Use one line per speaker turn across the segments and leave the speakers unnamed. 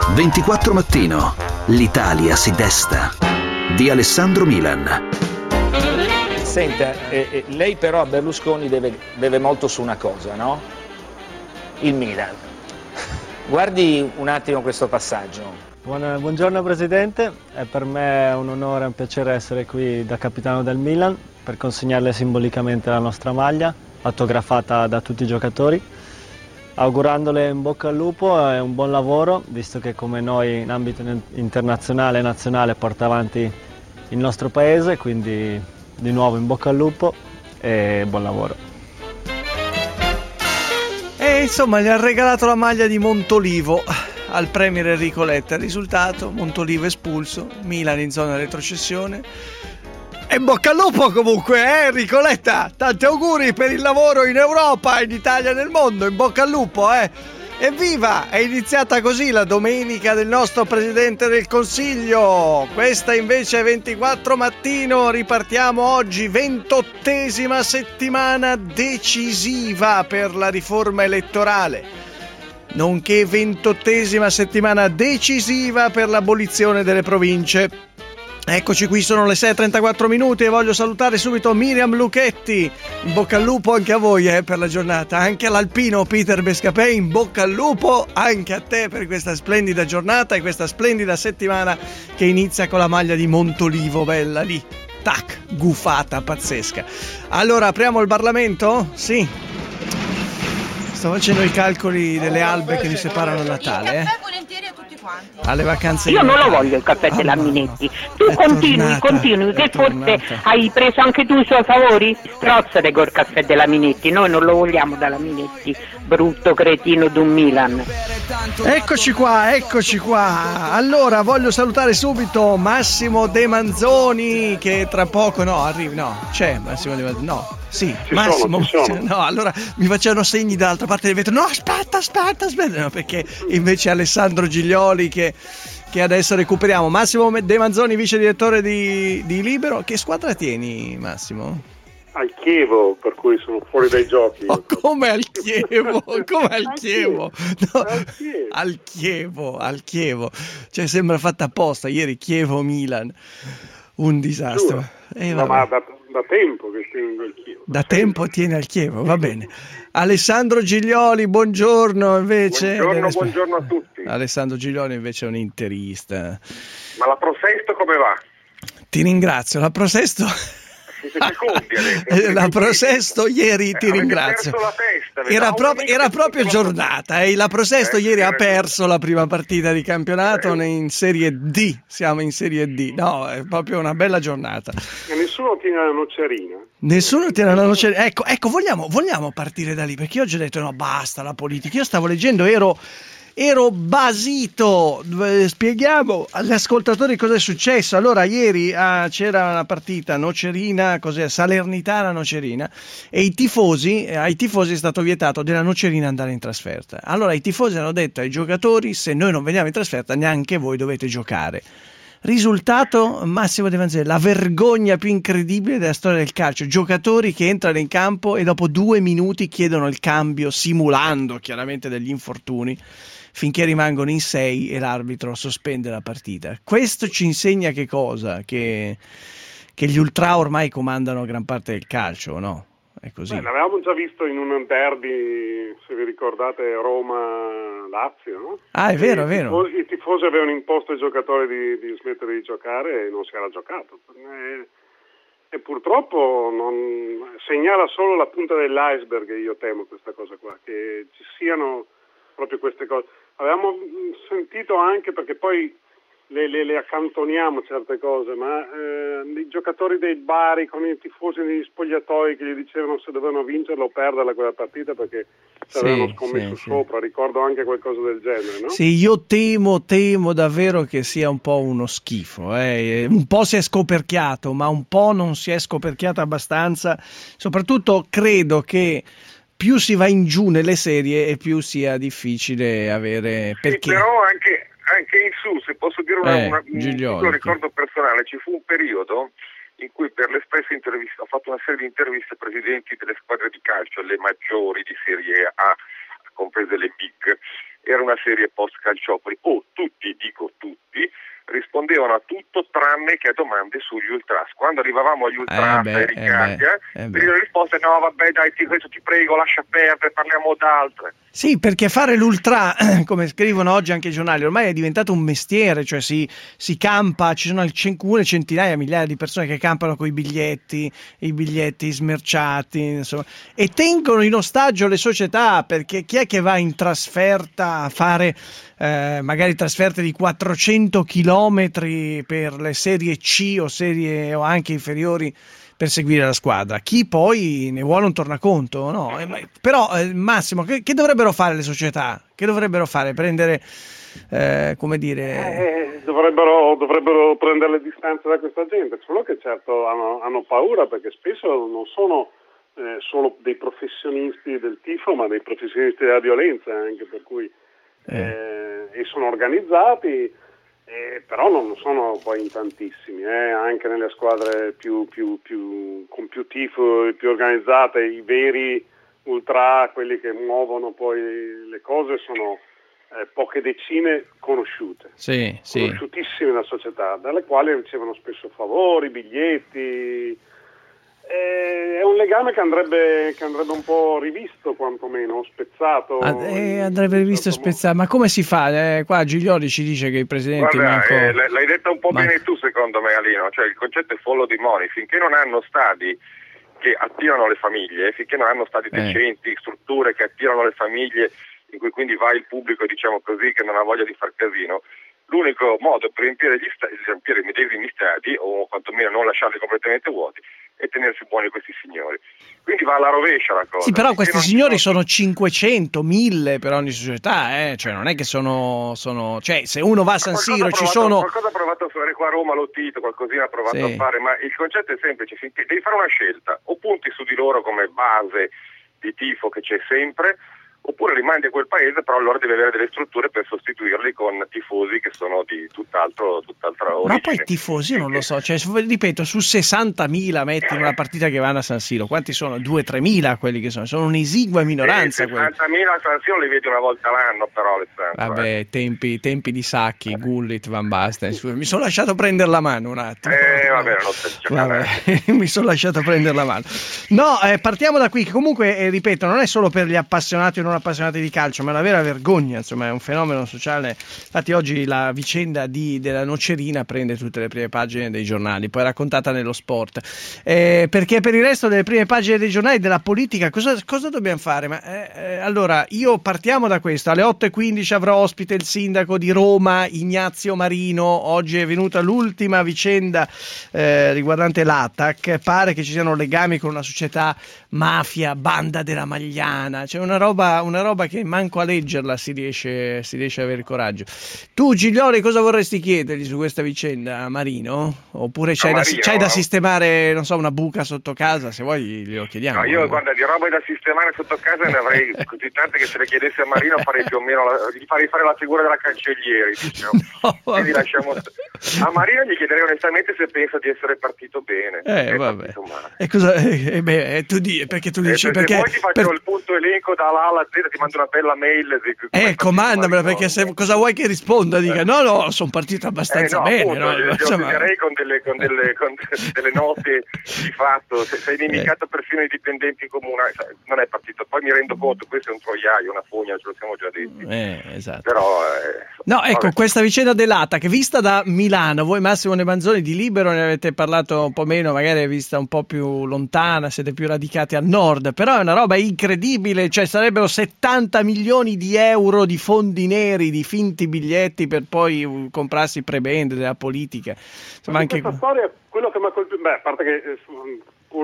24 Mattino. L'Italia si desta. Di Alessandro Milan.
Senta, lei però a Berlusconi deve molto su una cosa, no? Il Milan. Guardi un attimo questo passaggio.
Buongiorno Presidente, è per me un onore e un piacere essere qui da capitano del Milan per consegnarle simbolicamente la nostra maglia, autografata da tutti i giocatori, augurandole in bocca al lupo e un buon lavoro, visto che come noi in ambito internazionale e nazionale porta avanti il nostro paese, quindi di nuovo in bocca al lupo e buon lavoro.
E insomma gli ha regalato la maglia di Montolivo al premier Enrico Letta. Il risultato: Montolivo espulso, Milan in zona retrocessione. E in bocca al lupo comunque, Enrico Letta, tanti auguri per il lavoro in Europa, in Italia e nel mondo, in bocca al lupo, Evviva! È iniziata così la domenica del nostro Presidente del Consiglio. Questa invece è 24 Mattino. Ripartiamo oggi, 28ª settimana decisiva per la riforma elettorale, nonché 28ª settimana decisiva per l'abolizione delle province. Eccoci qui, sono le 6:34 e voglio salutare subito Miriam Lucchetti. In bocca al lupo anche a voi per la giornata, anche all'alpino Peter Bescapè, in bocca al lupo anche a te per questa splendida giornata e questa splendida settimana che inizia con la maglia di Montolivo, bella lì, tac, gufata pazzesca. Allora apriamo il Parlamento? Sì. Sto facendo i calcoli delle albe che mi separano da Natale, alle vacanze.
Io non lo voglio il caffè della Minetti. Tu continui, che forse hai preso anche tu i suoi favori? Strozzate col caffè della Minetti, noi non lo vogliamo dalla Minetti, brutto cretino d'un Milan.
Eccoci qua. Allora voglio salutare subito Massimo De Manzoni, che tra poco c'è Massimo De Manzoni, sì, Massimo. No, allora mi facevano segni dall'altra parte del vetro. No, aspetta, no, perché invece Alessandro Giglioli che adesso recuperiamo. Massimo De Manzoni, vice direttore di Libero. Che squadra tieni, Massimo?
Al Chievo, per cui sono fuori dai giochi.
Oh, come al Chievo? No, al Chievo. Cioè sembra fatta apposta. Ieri Chievo-Milan. Un disastro.
No, ma da tempo che tengo il Chievo.
Da tempo tiene al Chievo, va bene. Alessandro Giglioli, buongiorno invece.
Buongiorno a tutti.
Alessandro Giglioli invece è un interista.
Ma la Prosesto come va?
Ti ringrazio, la Prosesto...
Siete secondi adesso.
La Prosesto ieri, ti ringrazio.
Perso la testa,
era proprio giornata. La Prosesto ieri ha perso la prima partita di campionato in Serie D. Siamo in Serie D. No, è proprio una bella giornata.
E nessuno tiene la nocerina.
Nessuno tiene la nocerina. Ecco, vogliamo partire da lì, perché oggi ho detto no, basta la politica. Io stavo leggendo, ero basito. Spieghiamo agli ascoltatori cosa è successo. Allora ieri c'era una partita Nocerina, Salernitana Nocerina, e ai tifosi è stato vietato della Nocerina andare in trasferta. Allora i tifosi hanno detto ai giocatori: se noi non veniamo in trasferta neanche voi dovete giocare. Risultato: Massimo De Manzoni, la vergogna più incredibile della storia del calcio. Giocatori che entrano in campo e dopo 2 minuti chiedono il cambio, simulando chiaramente degli infortuni, finché rimangono in 6 e l'arbitro sospende la partita. Questo ci insegna che cosa? Che gli ultra ormai comandano gran parte del calcio, no? È così.
L'avevamo già visto in un derby, se vi ricordate, Roma-Lazio, no?
Ah, è vero.
I tifosi avevano imposto ai giocatori di smettere di giocare e non si era giocato. E purtroppo segnala solo la punta dell'iceberg, e io temo questa cosa qua, che ci siano proprio queste cose. Avevamo sentito anche, perché poi le accantoniamo certe cose, ma i giocatori dei Bari con i tifosi negli spogliatoi che gli dicevano se dovevano vincerla o perderla quella partita perché ci avevano scommesso sopra. Ricordo anche qualcosa del genere, no?
Sì, io temo davvero che sia un po' uno schifo, un po' si è scoperchiato, ma un po' non si è scoperchiato abbastanza. Soprattutto credo che più si va in giù nelle serie e più sia difficile avere... Perché?
Però anche in su, se posso dire un piccolo ricordo personale, ci fu un periodo in cui per l'Espresso ho fatto una serie di interviste ai presidenti delle squadre di calcio, le maggiori di Serie A, comprese le big. Era una serie post calciopoli, tutti
a domande sugli ultras. Quando arrivavamo agli ultras e ricambia, la risposta è no, vabbè dai, questo ti prego, lascia perdere, parliamo d'altre.
Sì, perché fare l'ultra, come scrivono oggi anche i giornali, ormai è diventato un mestiere, cioè si campa, ci sono centinaia, migliaia di persone che campano con i biglietti smerciati, insomma, e tengono in ostaggio le società, perché chi è che va in trasferta a fare magari trasferte di 400 chilometri per le serie C o anche inferiori per seguire la squadra? Chi poi ne vuole un tornaconto, no? Però Massimo, che dovrebbero fare le società? Che dovrebbero fare? Prendere, come dire...
Dovrebbero prendere le distanze da questa gente, solo che certo hanno paura, perché spesso non sono solo dei professionisti del tifo, ma dei professionisti della violenza, anche, per cui e sono organizzati, però non sono poi in tantissimi, anche nelle squadre con più tifo e più organizzate. I veri ultra, quelli che muovono poi le cose, sono poche decine conosciute, conosciutissime nella società, dalle quali ricevono spesso favori, biglietti. È un legame che andrebbe un po' rivisto, quantomeno spezzato.
Andrebbe rivisto e spezzato, ma come si fa? Qua Giglioli ci dice che i presidenti...
Guarda, l'hai detta un po' bene tu, secondo me, Alino, cioè il concetto è follow the money. Finché non hanno stadi che attirano le famiglie, finché non hanno stadi decenti, strutture che attirano le famiglie, in cui quindi va il pubblico, diciamo così, che non ha voglia di far casino, l'unico modo per riempire i medesimi stadi, o quantomeno non lasciarli completamente vuoti, è tenersi buoni questi signori. Quindi va alla rovescia la cosa.
Sì, però questi signori sono 500, 1000 per ogni società, cioè non è che sono cioè se uno va a San Siro ci sono...
Qualcosa ha provato a fare qua a Roma, Lottito, qualcosina ha provato a fare, ma il concetto è semplice, finché devi fare una scelta, o punti su di loro come base di tifo che c'è sempre, oppure rimandi a quel paese, però allora deve avere delle strutture per sostituirli con tifosi che sono di tutt'altra origine.
Ma poi tifosi, io non lo so, cioè, ripeto, su 60.000 metti in una partita che vanno a San Siro, quanti sono? 2-3.000 quelli che sono un'esigua minoranza.
60.000 a San Siro li vedi una volta l'anno, però, Alessandro.
Vabbè, tempi di Sacchi, Gullit, Van Basten, mi sono lasciato prendere la mano un attimo. Mi sono lasciato prendere la mano. No, partiamo da qui, che comunque, ripeto, non è solo per gli appassionati o non appassionati di calcio, ma è una vera vergogna, insomma, è un fenomeno sociale. Infatti oggi la vicenda della Nocerina prende tutte le prime pagine dei giornali, poi raccontata nello sport, perché per il resto delle prime pagine dei giornali, della politica, cosa dobbiamo fare? Allora, partiamo da questo. Alle 8:15 avrò ospite il sindaco di Roma, Ignazio Marino. Oggi è venuta l'ultima vicenda riguardante l'ATAC. Pare che ci siano legami con una società mafia, banda della Magliana, c'è una roba che manco a leggerla si riesce a avere coraggio. Tu, Giglioli, cosa vorresti chiedergli su questa vicenda, Marino? Oppure c'hai da sistemare, non so, una buca sotto casa? Se vuoi glielo chiediamo.
No, io guarda, di roba da sistemare sotto casa ne avrei così tante che se le chiedesse a Marino farei più o meno gli farei fare la figura della cancellieri, diciamo. Quindi lasciamo a Marino, gli chiederei onestamente se pensa di essere partito bene.
Vabbè. E cosa perché tu dici
perché poi ti faccio il punto elenco dalla A alla Z, ti mando una bella mail.
Mandamela, perché cosa vuoi che risponda? Dica no, sono partito abbastanza bene.
Io chiuderei con delle note di fatto. Sei inimicato persino i dipendenti comunali, non è partito. Poi mi rendo conto, questo è un troiaio, una fogna, ce lo siamo già detti.
Esatto.
Però
ecco, questa vicenda dell'ATAC vista da Milano, voi Massimo Nebanzoni di Libero ne avete parlato un po' meno, magari è vista un po' più lontana, siete più radicati a nord, però è una roba incredibile, cioè sarebbero 70 milioni di euro di fondi neri, di finti biglietti per poi comprarsi prebende della politica. Insomma, anche
questa storia, quello che mi ha colpito, a parte che pur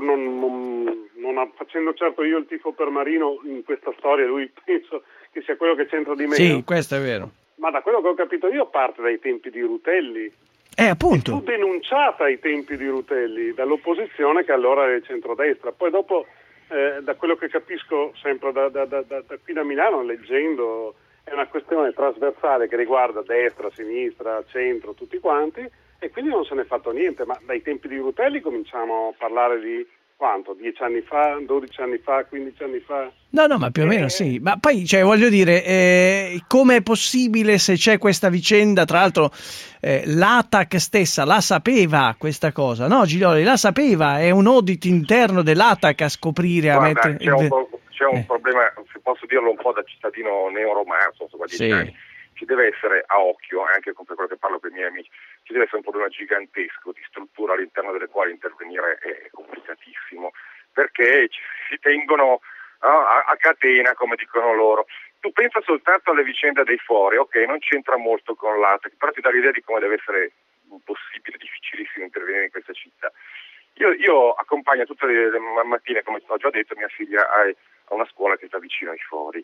facendo certo io il tifo per Marino, in questa storia lui penso che sia quello che c'entra di meno.
Sì, questo è vero.
Ma da quello che ho capito io parte dai tempi di Rutelli.
Appunto.
Fu denunciata ai tempi di Rutelli dall'opposizione, che allora era il centrodestra. Poi dopo, da quello che capisco sempre da qui da Milano, leggendo, è una questione trasversale che riguarda destra, sinistra, centro, tutti quanti, e quindi non se ne è fatto niente. Ma dai tempi di Rutelli cominciamo a parlare di quanto? 10 anni fa, 12 anni fa, 15 anni fa?
No, ma più o meno sì. Ma poi, cioè, voglio dire, come è possibile se c'è questa vicenda? Tra l'altro, l'ATAC stessa la sapeva questa cosa, no? Giglioli la sapeva, è un audit interno dell'ATAC a scoprire.
Guarda, c'è un problema, se posso dirlo un po' da cittadino neoromanzo, insomma, di anni. Ci deve essere a occhio, anche con quello che parlo con i miei amici, ci deve essere un problema gigantesco di struttura all'interno delle quali intervenire è complicatissimo, perché si tengono a catena, come dicono loro. Tu pensa soltanto alle vicende dei fori, ok, non c'entra molto con l'ATAC, però ti dà l'idea di come deve essere impossibile, difficilissimo intervenire in questa città. Io accompagno tutte le mattine, come ho già detto, mia figlia a una scuola che sta vicino ai fori,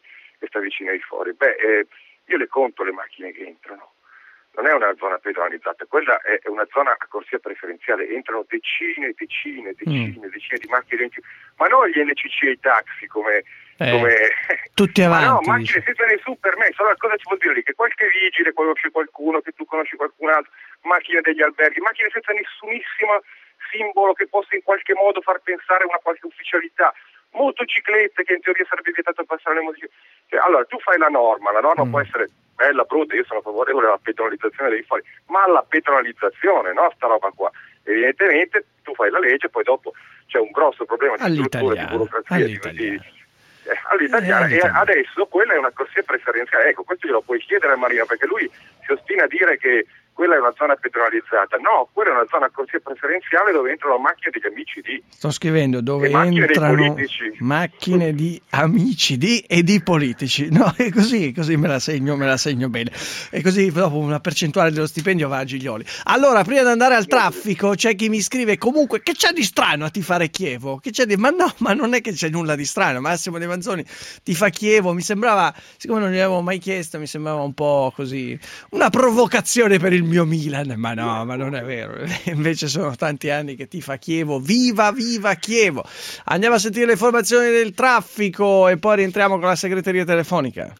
io le conto le macchine che entrano. Non è una zona pedonalizzata, quella è una zona a corsia preferenziale, entrano decine di macchine, ma non gli NCC e i taxi come
tutti avanti.
Ma no, macchine senza nessun permesso. Allora cosa ci vuol dire lì? Che qualche vigile conosce qualcuno, che tu conosci qualcun altro, macchine degli alberghi, macchine senza nessunissimo simbolo che possa in qualche modo far pensare a una qualche ufficialità, motociclette che in teoria sarebbe vietato passare le motociclette. Allora tu fai la norma può essere bella, brutta, io sono favorevole alla pedonalizzazione dei fori, ma alla pedonalizzazione, no, sta roba qua. Evidentemente tu fai la legge, poi dopo c'è un grosso problema di struttura, di burocrazia, all'italiana, e adesso quella è una corsia preferenziale. Ecco, questo glielo puoi chiedere a Marino, perché lui si ostina a dire che quella è una zona pedonalizzata. No, quella è una zona corsia preferenziale dove entrano macchine degli amici di...
Sto scrivendo dove entrano macchine di amici di e di politici. No, è così me la segno bene. E così dopo una percentuale dello stipendio va a Giglioli. Allora, prima di andare al traffico, c'è chi mi scrive comunque che c'è di strano a tifare Chievo? Ma no, ma non è che c'è nulla di strano. Massimo De Manzoni tifa Chievo, mi sembrava, siccome non gli avevo mai chiesto, mi sembrava un po' così una provocazione per il mio Milan, ma no, ma non è vero. Invece sono tanti anni che tifa Chievo. Viva Chievo. Andiamo a sentire le informazioni del traffico e poi rientriamo con la segreteria telefonica.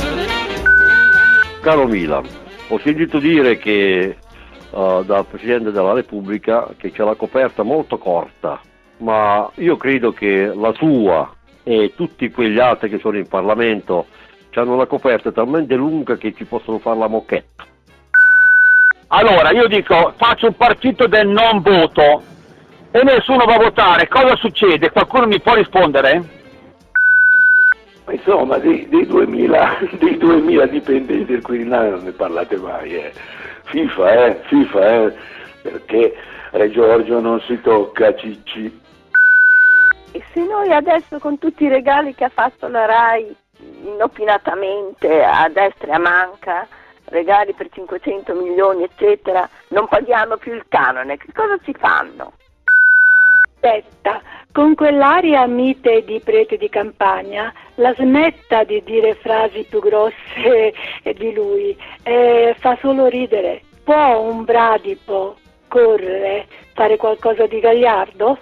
Caro Milan, ho sentito dire che dal Presidente della Repubblica che c'è la coperta molto corta, ma io credo che la sua e tutti quegli altri che sono in Parlamento hanno la coperta talmente lunga che ci possono fare la moquette.
Allora, io dico, faccio un partito del non voto e nessuno va a votare, cosa succede? Qualcuno mi può rispondere?
Insomma, dei 2000 dipendenti del Quirinale non ne parlate mai, FIFA, perché Re Giorgio non si tocca, Cicci.
E se noi adesso con tutti i regali che ha fatto la RAI inopinatamente a destra e a manca, regali per 500 milioni eccetera, non paghiamo più il canone, che cosa ci fanno?
Aspetta, con quell'aria mite di prete di campagna la smetta di dire frasi più grosse di lui, fa solo ridere. Può un bradipo correre, fare qualcosa di gagliardo?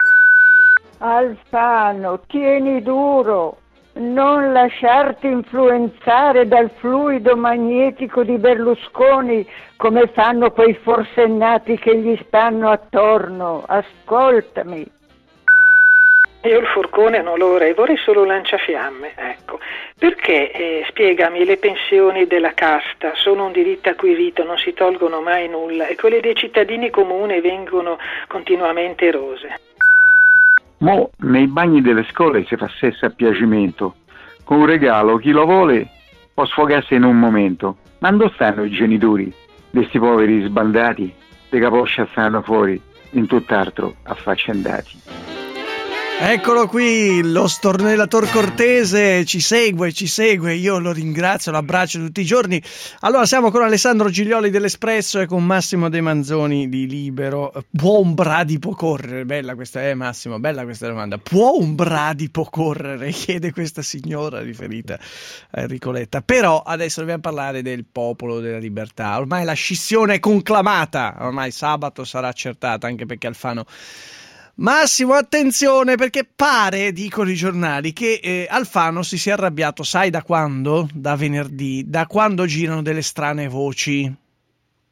Alfano, tieni duro, non lasciarti influenzare dal fluido magnetico di Berlusconi come fanno quei forsennati che gli stanno attorno. Ascoltami.
Io il forcone non lo vorrei solo un lanciafiamme, ecco. Perché, spiegami, le pensioni della casta sono un diritto acquisito, non si tolgono mai nulla, e quelle dei cittadini comuni vengono continuamente erose?
Mo nei bagni delle scuole si fa sesso a piacimento. Con un regalo chi lo vuole può sfogarsi in un momento. Ma dove stanno i genitori di sti poveri sbandati? De caposcia stanno fuori, in tutt'altro affaccendati.
Eccolo qui, lo stornellator cortese ci segue, io lo ringrazio, lo abbraccio tutti i giorni. Allora siamo con Alessandro Giglioli dell'Espresso e con Massimo De Manzoni di Libero. Può un bradipo correre? Bella questa, Massimo, bella questa domanda. Può un bradipo correre? Chiede questa signora riferita a Enrico Letta. Però adesso dobbiamo parlare del Popolo della Libertà. Ormai la scissione è conclamata, ormai sabato sarà accertata, anche perché Alfano... Massimo, attenzione, perché pare, dicono i giornali, che Alfano si sia arrabbiato, sai da quando? Da venerdì, da quando girano delle strane voci.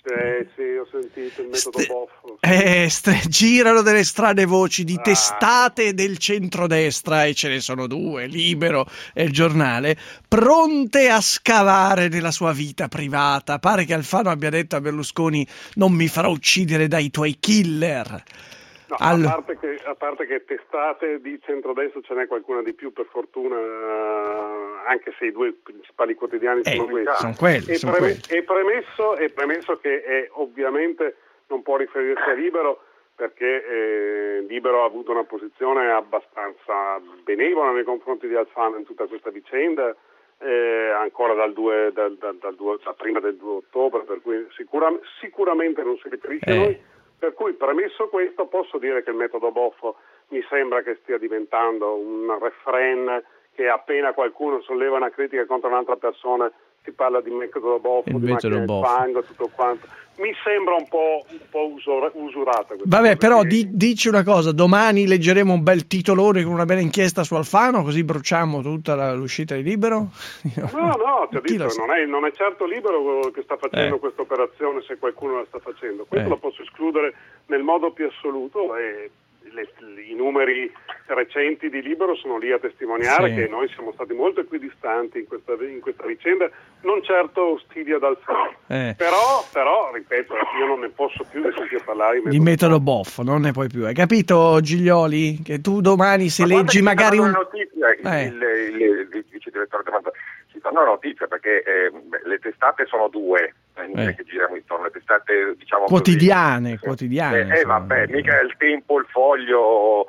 Sì, ho sentito il metodo Boffo.
Girano delle strane voci di testate del centrodestra, e ce ne sono due, Libero e Il Giornale, pronte a scavare nella sua vita privata. Pare che Alfano abbia detto a Berlusconi: non mi farò uccidere dai tuoi killer.
No, a parte che testate di centrodestra ce n'è qualcuna di più, per fortuna, anche se i due principali quotidiani sono questi. E premesso che ovviamente non può riferirsi a Libero, perché Libero ha avuto una posizione abbastanza benevola nei confronti di Alfano in tutta questa vicenda, ancora da prima del 2 ottobre, per cui sicuramente non si riferisce a noi. Per cui, premesso questo, posso dire che il metodo Boffo mi sembra che stia diventando un refrain, che appena qualcuno solleva una critica contro un'altra persona si parla di metodo Boffo, di macchina del fango, tutto quanto. Mi sembra un po' usurata.
Vabbè, però dici una cosa: domani leggeremo un bel titolone con una bella inchiesta su Alfano, così bruciamo tutta l'uscita di Libero?
No, ti ho detto, non è certo Libero che sta facendo questa operazione, se qualcuno la sta facendo. Questo lo posso escludere nel modo più assoluto, e i numeri recenti di Libero sono lì a testimoniare che noi siamo stati molto equidistanti in questa vicenda, non certo ostili ad Alfano. Però, ripeto, io non ne posso più di sentire parlare
di metodo Boffo, non ne puoi più. Hai capito, Giglioli? Che tu domani, se leggi magari
una notizia, il vice direttore ci danno una notizia, perché le testate sono due, che giriamo intorno, le testate, diciamo,
quotidiane.
Vabbè, mica il Tempo, il Foglio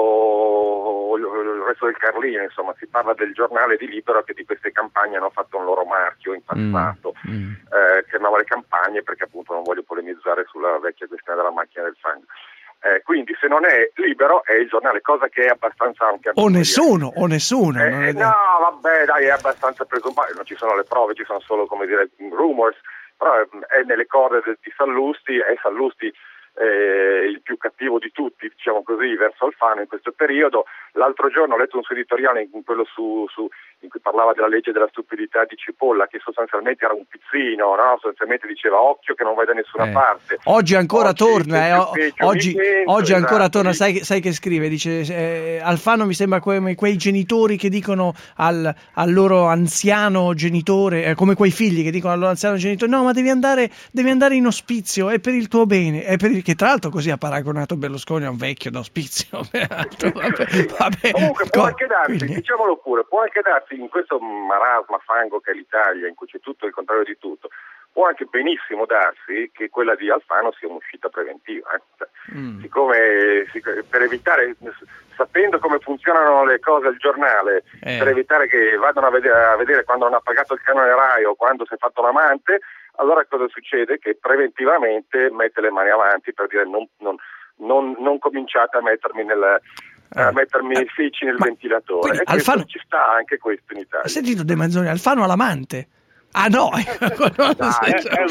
o il resto del Carlino, insomma, si parla del Giornale di Libero, che di queste campagne hanno fatto un loro marchio in passato, chiamavo le campagne perché appunto non voglio polemizzare sulla vecchia questione della macchina del fango. Quindi se non è Libero è il Giornale, cosa che è abbastanza anche
o nessuno
no, vabbè, dai, è abbastanza presumabile, non ci sono le prove, ci sono solo, come dire, rumors, però è nelle corde di Sallusti, è Sallusti il più cattivo di tutti, diciamo così, verso Alfano in questo periodo. L'altro giorno ho letto un suo editoriale in quello in cui parlava della legge della stupidità di Cipolla, che sostanzialmente era un pizzino, no? Sostanzialmente diceva occhio che non vai da nessuna parte.
Oggi ancora torna, oggi ancora torna, sai che scrive, dice Alfano mi sembra come quei genitori che dicono al loro anziano genitore, come quei figli che dicono al loro anziano genitore: no, ma devi andare in ospizio, è per il tuo bene, che tra l'altro così ha paragonato Berlusconi a un vecchio d'ospizio. Vabbè.
Comunque può anche darsi, diciamolo pure, può anche darsi in questo marasma fango che è l'Italia, in cui c'è tutto il contrario di tutto, può anche benissimo darsi che quella di Alfano sia un'uscita preventiva, siccome per evitare, sapendo come funzionano le cose al Giornale, per evitare che vadano a vedere quando non ha pagato il canone Rai o quando si è fatto l'amante, allora cosa succede? Che preventivamente mette le mani avanti per dire non cominciate a mettermi mettermi i feci nel ventilatore. E Alfano... ci sta anche questo in Italia.
Hai sentito De Manzoni? Alfano all'amante? Ah no,
questa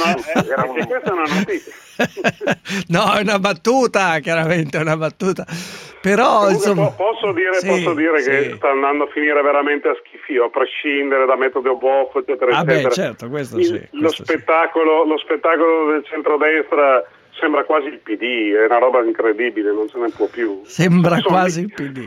è una notizia.
No, è una battuta, chiaramente è una battuta. Però insomma,
posso dire che sta andando a finire veramente a schifio, a prescindere da metodo Boffo, eccetera, eccetera.
Certo, questo
lo spettacolo del centrodestra sembra quasi il PD, è una roba incredibile, non se ne può più.
Sembra quasi il PD.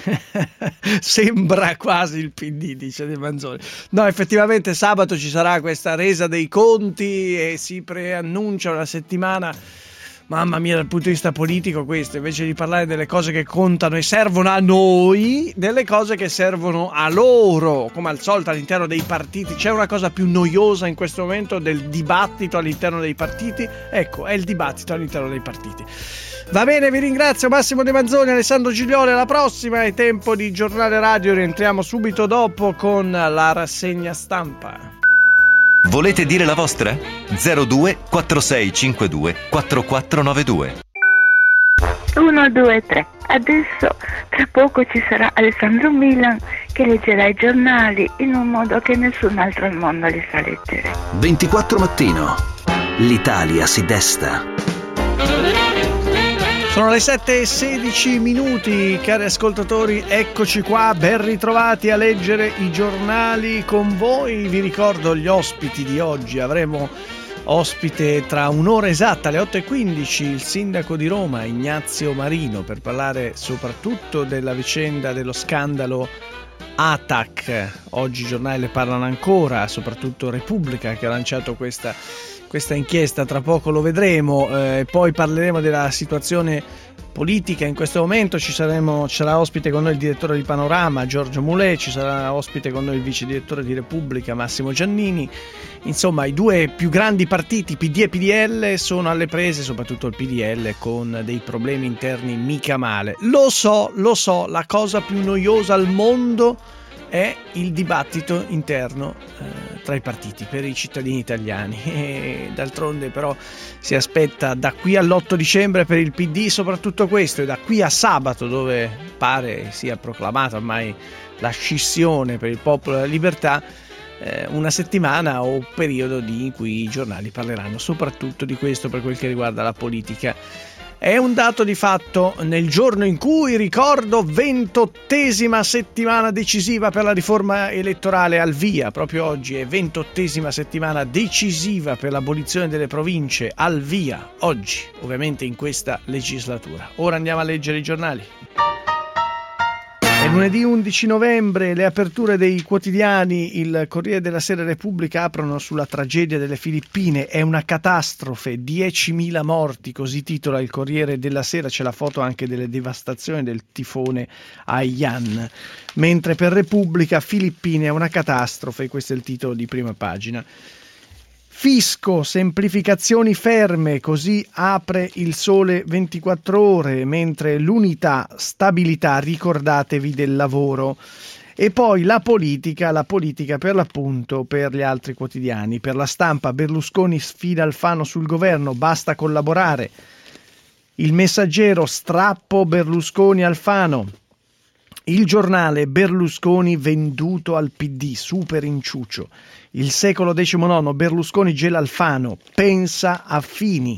Sembra quasi il PD, dice De Manzoni. No, effettivamente sabato ci sarà questa resa dei conti e si preannuncia una settimana, mamma mia, dal punto di vista politico, questo, invece di parlare delle cose che contano e servono a noi, delle cose che servono a loro, come al solito all'interno dei partiti. C'è una cosa più noiosa in questo momento del dibattito all'interno dei partiti? Ecco, è il dibattito all'interno dei partiti. Va bene, vi ringrazio Massimo De Manzoni, Alessandro Giglioli, alla prossima, è tempo di Giornale Radio, rientriamo subito dopo con la rassegna stampa.
Volete dire la vostra? 02 4652 4492.
1, 2, 3. Adesso tra poco ci sarà Alessandro Milan che leggerà i giornali in un modo che nessun altro al mondo li sa leggere.
24 mattino. L'Italia si desta.
Sono le 7:16, cari ascoltatori, eccoci qua, ben ritrovati a leggere i giornali con voi. Vi ricordo gli ospiti di oggi, avremo Ospite tra un'ora esatta, alle 8:15, il sindaco di Roma, Ignazio Marino, per parlare soprattutto della vicenda dello scandalo ATAC. Oggi i giornali ne parlano ancora, soprattutto Repubblica che ha lanciato questa inchiesta, tra poco lo vedremo, poi parleremo della situazione politica in questo momento. Ci sarà ospite con noi il direttore di Panorama Giorgio Mulè, ci sarà ospite con noi il vice direttore di Repubblica Massimo Giannini. Insomma, i due più grandi partiti, PD e PDL, sono alle prese, soprattutto il PDL, con dei problemi interni mica male. Lo so, la cosa più noiosa al mondo è il dibattito interno tra i partiti per i cittadini italiani, e d'altronde però si aspetta da qui all'8 dicembre per il PD soprattutto questo, e da qui a sabato, dove pare sia proclamata ormai la scissione per il Popolo della Libertà, una settimana o periodo in cui i giornali parleranno soprattutto di questo per quel che riguarda la politica. È un dato di fatto nel giorno in cui, ricordo, 28ª settimana decisiva per la riforma elettorale al via. Proprio oggi è 28ª settimana decisiva per l'abolizione delle province al via. Oggi, ovviamente in questa legislatura. Ora andiamo a leggere i giornali. È lunedì 11 novembre, le aperture dei quotidiani. Il Corriere della Sera e Repubblica aprono sulla tragedia delle Filippine. È una catastrofe, 10.000 morti, così titola il Corriere della Sera. C'è la foto anche delle devastazioni del tifone Haiyan. Mentre per Repubblica, Filippine è una catastrofe, questo è il titolo di prima pagina. Fisco, semplificazioni ferme, così apre il Sole 24 Ore, mentre l'Unità, stabilità, ricordatevi del lavoro. E poi la politica per l'appunto per gli altri quotidiani. Per La Stampa, Berlusconi sfida Alfano sul governo, basta collaborare. Il Messaggero, strappo Berlusconi-Alfano. Il Giornale, Berlusconi venduto al PD, super inciuccio. Il Secolo XIX, Berlusconi gela Alfano, pensa a Fini.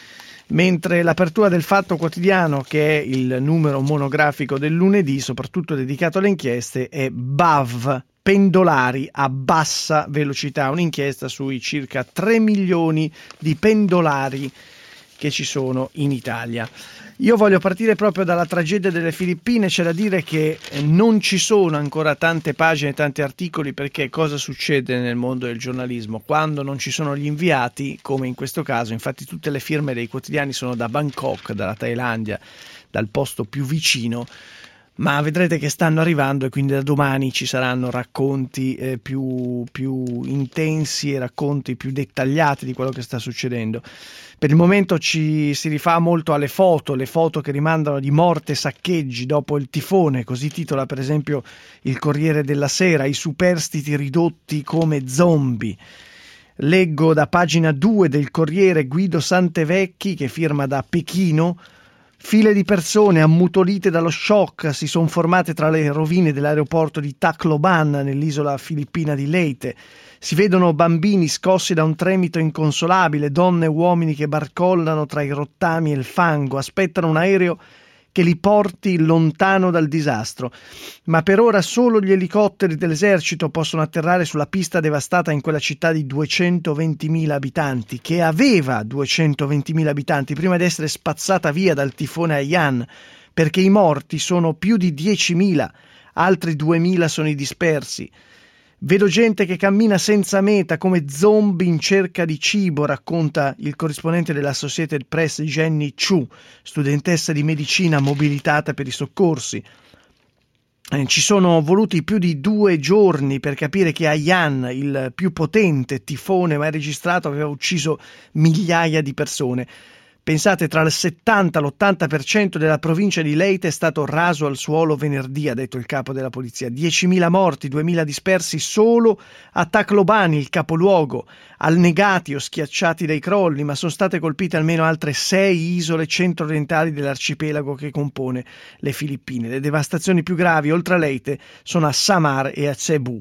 Mentre l'apertura del Fatto Quotidiano, che è il numero monografico del lunedì, soprattutto dedicato alle inchieste, è BAV, pendolari a bassa velocità, un'inchiesta sui circa 3 milioni di pendolari che ci sono in Italia. Io voglio partire proprio dalla tragedia delle Filippine. C'è da dire che non ci sono ancora tante pagine, tanti articoli, perché cosa succede nel mondo del giornalismo? Quando non ci sono gli inviati, come in questo caso, infatti tutte le firme dei quotidiani sono da Bangkok, dalla Thailandia, dal posto più vicino, ma vedrete che stanno arrivando e quindi da domani ci saranno racconti più intensi e racconti più dettagliati di quello che sta succedendo. Per il momento si rifà molto alle foto, le foto che rimandano di morte e saccheggi dopo il tifone, così titola per esempio il Corriere della Sera, i superstiti ridotti come zombie. Leggo da pagina 2 del Corriere Guido Santevecchi che firma da Pechino. File di persone ammutolite dallo shock si sono formate tra le rovine dell'aeroporto di Tacloban nell'isola filippina di Leyte. Si vedono bambini scossi da un tremito inconsolabile, donne e uomini che barcollano tra i rottami e il fango, aspettano un aereo che li porti lontano dal disastro. Ma per ora solo gli elicotteri dell'esercito possono atterrare sulla pista devastata in quella città di 220.000 abitanti, che aveva 220.000 abitanti prima di essere spazzata via dal tifone Haiyan, perché i morti sono più di 10.000, altri 2.000 sono i dispersi. Vedo gente che cammina senza meta come zombie in cerca di cibo, racconta il corrispondente dell'Associated Press Jenny Chu, studentessa di medicina mobilitata per i soccorsi. Ci sono voluti più di 2 giorni per capire che Haiyan, il più potente tifone mai registrato, aveva ucciso migliaia di persone. Pensate, tra il 70 e l'80% della provincia di Leyte è stato raso al suolo venerdì, ha detto il capo della polizia. 10.000 morti, 2.000 dispersi solo a Tacloban, il capoluogo, annegati o schiacciati dai crolli, ma sono state colpite almeno altre 6 isole centro-orientali dell'arcipelago che compone le Filippine. Le devastazioni più gravi, oltre a Leyte, sono a Samar e a Cebu.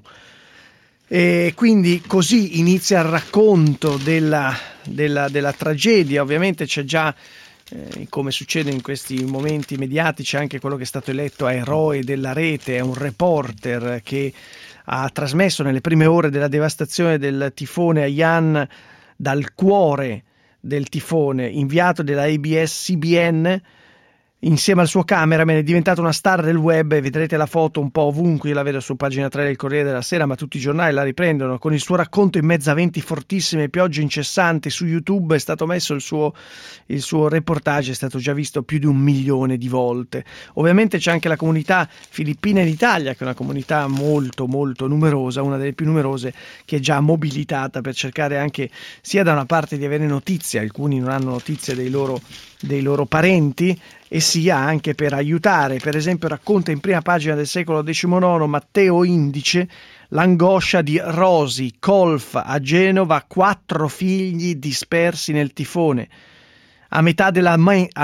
E quindi così inizia il racconto della tragedia. Ovviamente c'è già, come succede in questi momenti mediatici, anche quello che è stato eletto a eroe della rete, è un reporter che ha trasmesso nelle prime ore della devastazione del tifone Haiyan dal cuore del tifone, inviato della ABS-CBN, insieme al suo cameraman, è diventato una star del web e vedrete la foto un po' ovunque. Io la vedo su pagina 3 del Corriere della Sera, ma tutti i giornali la riprendono, con il suo racconto in mezzo a venti fortissime, piogge incessanti. Su YouTube è stato messo il suo reportage, è stato già visto più di 1 milione di volte. Ovviamente c'è anche la comunità filippina in Italia, che è una comunità molto molto numerosa, una delle più numerose, che è già mobilitata per cercare anche sia da una parte di avere notizie, alcuni non hanno notizie dei loro parenti, e sia anche per aiutare. Per esempio racconta in prima pagina del secolo XIX Matteo Indice l'angoscia di Rosi Colf a Genova, 4 figli dispersi nel tifone. A metà della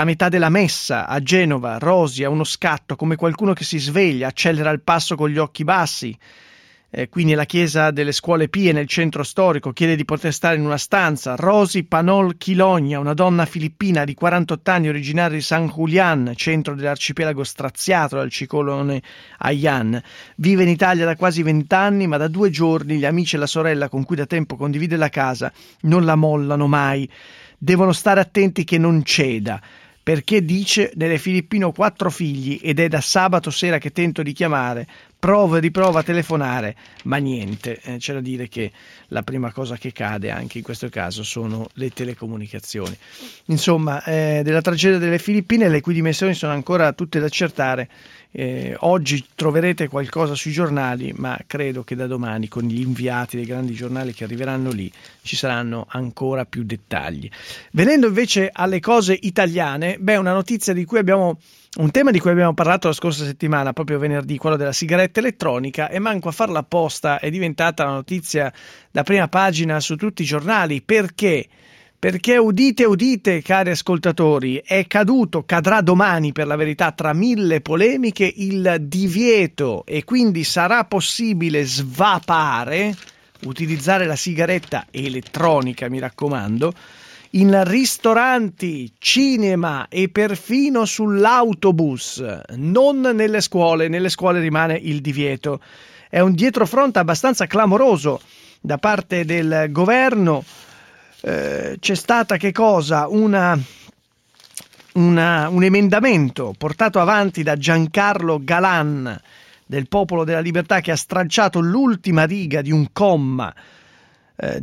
messa a Genova, Rosi ha uno scatto come qualcuno che si sveglia, accelera il passo con gli occhi bassi. Qui nella chiesa delle Scuole Pie nel centro storico chiede di poter stare in una stanza. Rosi Panol Quilogna, una donna filippina di 48 anni originaria di San Julián, centro dell'arcipelago straziato dal ciclone Haiyan, vive in Italia da quasi 20 anni, ma da 2 giorni gli amici e la sorella con cui da tempo condivide la casa non la mollano mai. Devono stare attenti che non ceda, perché dice nelle Filippine ho 4 figli ed è da sabato sera che tento di chiamare, provo e riprovo a telefonare, ma niente. C'è da dire che la prima cosa che cade anche in questo caso sono le telecomunicazioni. Insomma, della tragedia delle Filippine le cui dimensioni sono ancora tutte da accertare. Oggi troverete qualcosa sui giornali, ma credo che da domani con gli inviati dei grandi giornali che arriveranno lì ci saranno ancora più dettagli. Venendo invece alle cose italiane, una notizia di cui un tema di cui abbiamo parlato la scorsa settimana, proprio venerdì, quello della sigaretta elettronica, e manco a farla apposta è diventata la notizia da prima pagina su tutti i giornali. Perché? Perché udite, cari ascoltatori, cadrà domani per la verità, tra 1000 polemiche, il divieto, e quindi sarà possibile svapare, utilizzare la sigaretta elettronica, mi raccomando, in ristoranti, cinema e perfino sull'autobus, non nelle scuole. Nelle scuole rimane il divieto. È un dietrofront abbastanza clamoroso da parte del governo. C'è stata un emendamento portato avanti da Giancarlo Galan del Popolo della Libertà, che ha stralciato l'ultima riga di un comma e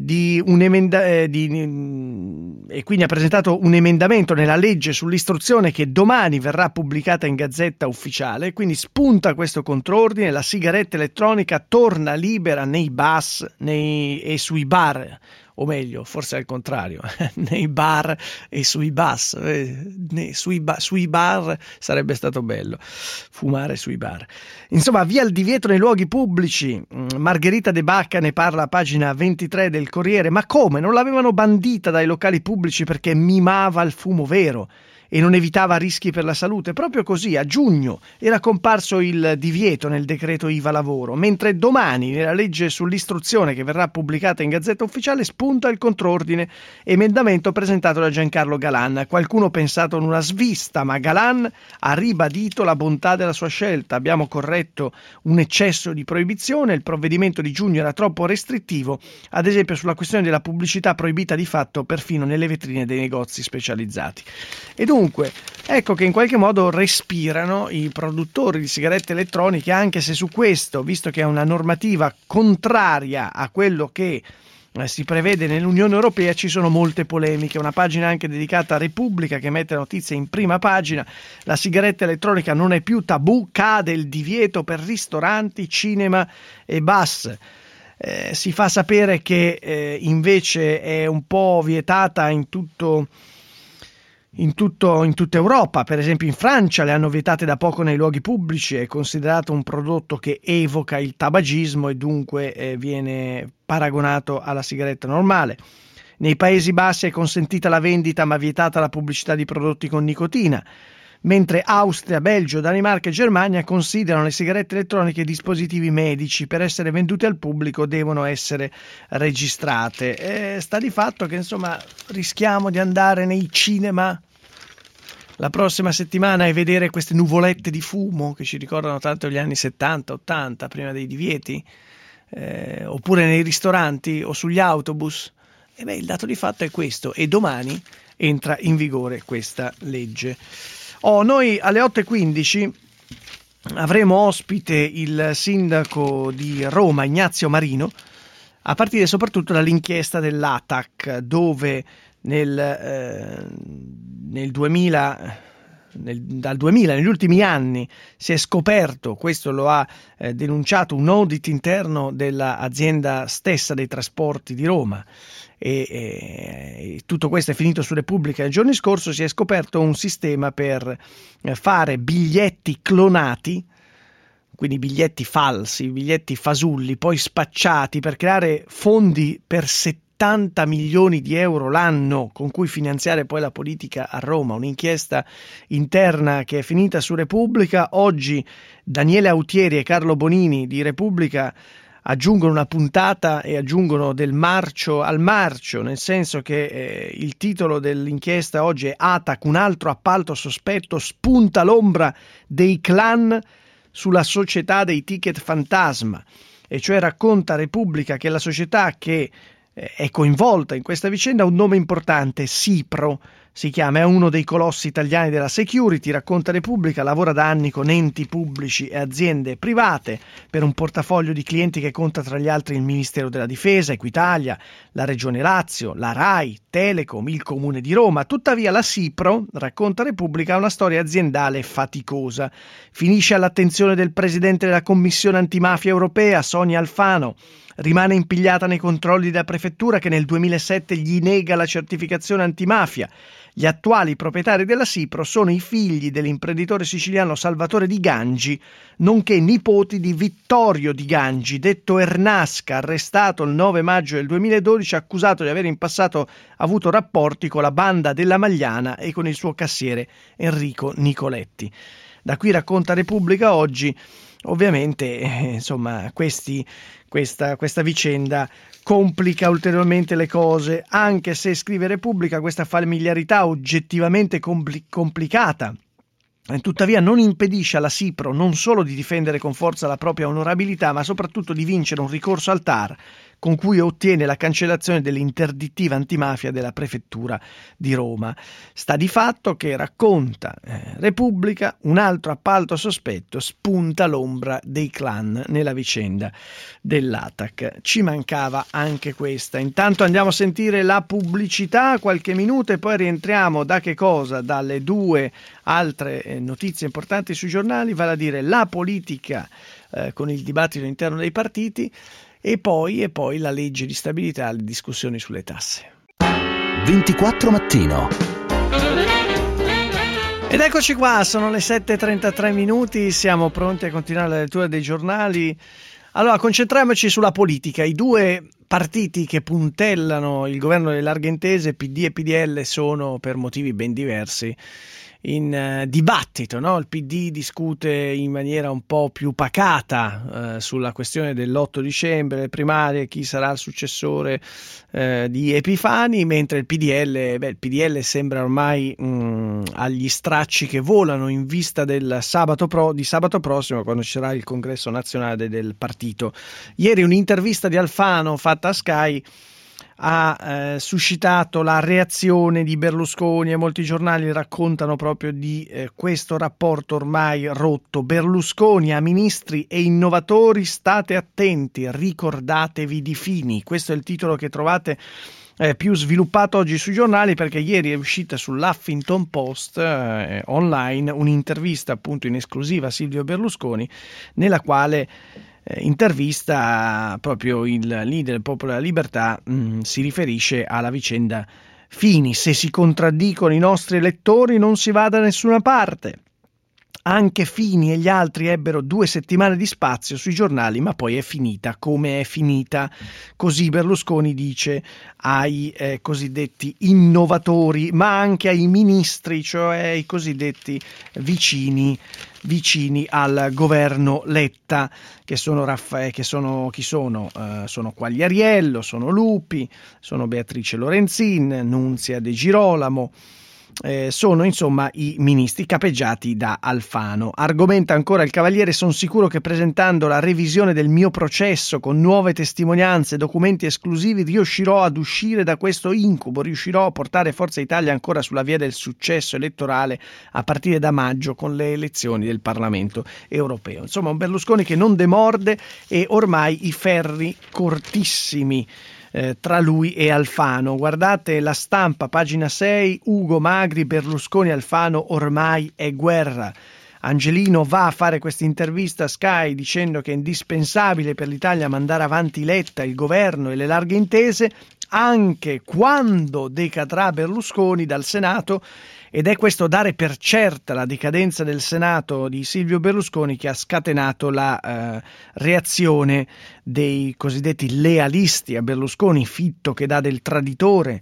quindi ha presentato un emendamento nella legge sull'istruzione che domani verrà pubblicata in Gazzetta Ufficiale. Quindi spunta questo contrordine: la sigaretta elettronica torna libera nei bus e sui bar, o meglio, forse al contrario, nei bar e sui bus. Sui bar sarebbe stato bello, fumare sui bar. Insomma, via il divieto nei luoghi pubblici. Margherita De Bacca ne parla a pagina 23 del Corriere. Ma come? Non l'avevano bandita dai locali pubblici perché mimava il fumo vero e non evitava rischi per la salute? Proprio così, a giugno era comparso il divieto nel decreto IVA lavoro, mentre domani nella legge sull'istruzione che verrà pubblicata in Gazzetta Ufficiale spunta il contrordine, emendamento presentato da Giancarlo Galan. Qualcuno ha pensato in una svista, ma Galan ha ribadito la bontà della sua scelta. Abbiamo corretto un eccesso di proibizione, il provvedimento di giugno era troppo restrittivo, ad esempio sulla questione della pubblicità proibita di fatto perfino nelle vetrine dei negozi specializzati. E dunque, ecco che in qualche modo respirano i produttori di sigarette elettroniche, anche se su questo, visto che è una normativa contraria a quello che si prevede nell'Unione Europea, ci sono molte polemiche. Una pagina anche dedicata a Repubblica che mette notizie in prima pagina: la sigaretta elettronica non è più tabù, cade il divieto per ristoranti, cinema e bus. Si fa sapere che invece è un po' vietata in tutta Europa. Per esempio in Francia le hanno vietate da poco nei luoghi pubblici, è considerato un prodotto che evoca il tabagismo e dunque viene paragonato alla sigaretta normale. Nei Paesi Bassi è consentita la vendita ma vietata la pubblicità di prodotti con nicotina, mentre Austria, Belgio, Danimarca e Germania considerano le sigarette elettroniche dispositivi medici. Per essere vendute al pubblico devono essere registrate. Sta di fatto che insomma rischiamo di andare nei cinema la prossima settimana e vedere queste nuvolette di fumo che ci ricordano tanto gli anni 70-80 prima dei divieti, oppure nei ristoranti o sugli autobus. Il dato di fatto è questo, e domani entra in vigore questa legge. Noi alle 8:15 avremo ospite il sindaco di Roma, Ignazio Marino, a partire soprattutto dall'inchiesta dell'ATAC, dove dal 2000, negli ultimi anni, si è scoperto, questo lo ha denunciato un audit interno dell'azienda stessa dei trasporti di Roma, e tutto questo è finito su Repubblica nei giorni scorsi. Si è scoperto un sistema per fare biglietti clonati, quindi biglietti falsi, biglietti fasulli, poi spacciati per creare fondi per 70 milioni di euro l'anno con cui finanziare poi la politica a Roma. Un'inchiesta interna che è finita su Repubblica. Oggi Daniele Autieri e Carlo Bonini di Repubblica aggiungono una puntata e aggiungono del marcio al marcio, nel senso che il titolo dell'inchiesta oggi è ATAC, un altro appalto sospetto, spunta l'ombra dei clan sulla società dei ticket fantasma, e cioè racconta Repubblica che la società che è coinvolta in questa vicenda ha un nome importante, Sipro si chiama, è uno dei colossi italiani della security. Racconta Repubblica, lavora da anni con enti pubblici e aziende private per un portafoglio di clienti che conta tra gli altri il Ministero della Difesa, Equitalia, la Regione Lazio, la RAI, Telecom, il Comune di Roma. Tuttavia la Sipro, racconta Repubblica, ha una storia aziendale faticosa. Finisce all'attenzione del presidente della Commissione Antimafia Europea, Sonia Alfano. Rimane impigliata nei controlli della prefettura, che nel 2007 gli nega la certificazione antimafia. Gli attuali proprietari della Sipro sono i figli dell'imprenditore siciliano Salvatore Di Gangi, nonché nipoti di Vittorio Di Gangi, detto Ernasca, arrestato il 9 maggio del 2012, accusato di aver in passato avuto rapporti con la banda della Magliana e con il suo cassiere Enrico Nicoletti. Da qui racconta Repubblica oggi. Ovviamente, questa vicenda complica ulteriormente le cose, anche se, scrive Repubblica, questa familiarità oggettivamente complicata tuttavia non impedisce alla Sipro non solo di difendere con forza la propria onorabilità, ma soprattutto di vincere un ricorso al TAR con cui ottiene la cancellazione dell'interdittiva antimafia della prefettura di Roma. Sta di fatto che, racconta Repubblica, un altro appalto sospetto spunta l'ombra dei clan nella vicenda dell'ATAC. Ci mancava anche questa. Intanto andiamo a sentire la pubblicità, qualche minuto, e poi rientriamo da che cosa? Dalle due altre notizie importanti sui giornali, vale a dire la politica con il dibattito all'interno dei partiti, e poi la legge di stabilità, le discussioni sulle tasse.
24 mattino.
Ed eccoci qua, sono le 7:33 minuti, siamo pronti a continuare la lettura dei giornali. Allora, concentriamoci sulla politica. I due partiti che puntellano il governo delle larghe intese, PD e PDL, sono, per motivi ben diversi, in dibattito, no? Il PD discute in maniera un po' più pacata sulla questione dell'8 dicembre, le primarie, chi sarà il successore di Epifani, mentre il PDL sembra ormai agli stracci che volano in vista del sabato prossimo, quando ci sarà il congresso nazionale del partito. Ieri un'intervista di Alfano fatta a Sky ha suscitato la reazione di Berlusconi, e molti giornali raccontano proprio di questo rapporto ormai rotto. Berlusconi a ministri e innovatori: state attenti, ricordatevi di Fini. Questo è il titolo che trovate più sviluppato oggi sui giornali, perché ieri è uscita sull'Huffington Post online un'intervista appunto in esclusiva a Silvio Berlusconi, nella quale intervista proprio il leader del Popolo della Libertà, si riferisce alla vicenda Fini. Se si contraddicono i nostri elettori non si va da nessuna parte. Anche Fini e gli altri ebbero 2 settimane di spazio sui giornali, ma poi è finita come è finita. Così Berlusconi dice ai cosiddetti innovatori, ma anche ai ministri, cioè i cosiddetti vicini al governo Letta, che sono chi sono? Sono Quagliariello, sono Lupi, sono Beatrice Lorenzin, Nunzia De Girolamo, sono insomma i ministri capeggiati da Alfano. Argomenta ancora il Cavaliere: sono sicuro che presentando la revisione del mio processo con nuove testimonianze, documenti esclusivi, riuscirò ad uscire da questo incubo, riuscirò a portare Forza Italia ancora sulla via del successo elettorale a partire da maggio con le elezioni del Parlamento europeo. Insomma, un Berlusconi che non demorde e ormai i ferri cortissimi tra lui e Alfano. Guardate La Stampa, pagina 6, Ugo Magri, Berlusconi Alfano ormai è guerra. Angelino va a fare questa intervista a Sky dicendo che è indispensabile per l'Italia mandare avanti Letta, il governo e le larghe intese anche quando decadrà Berlusconi dal Senato, ed è questo dare per certa la decadenza del Senato di Silvio Berlusconi che ha scatenato la reazione dei cosiddetti lealisti a Berlusconi, Fitto che dà del traditore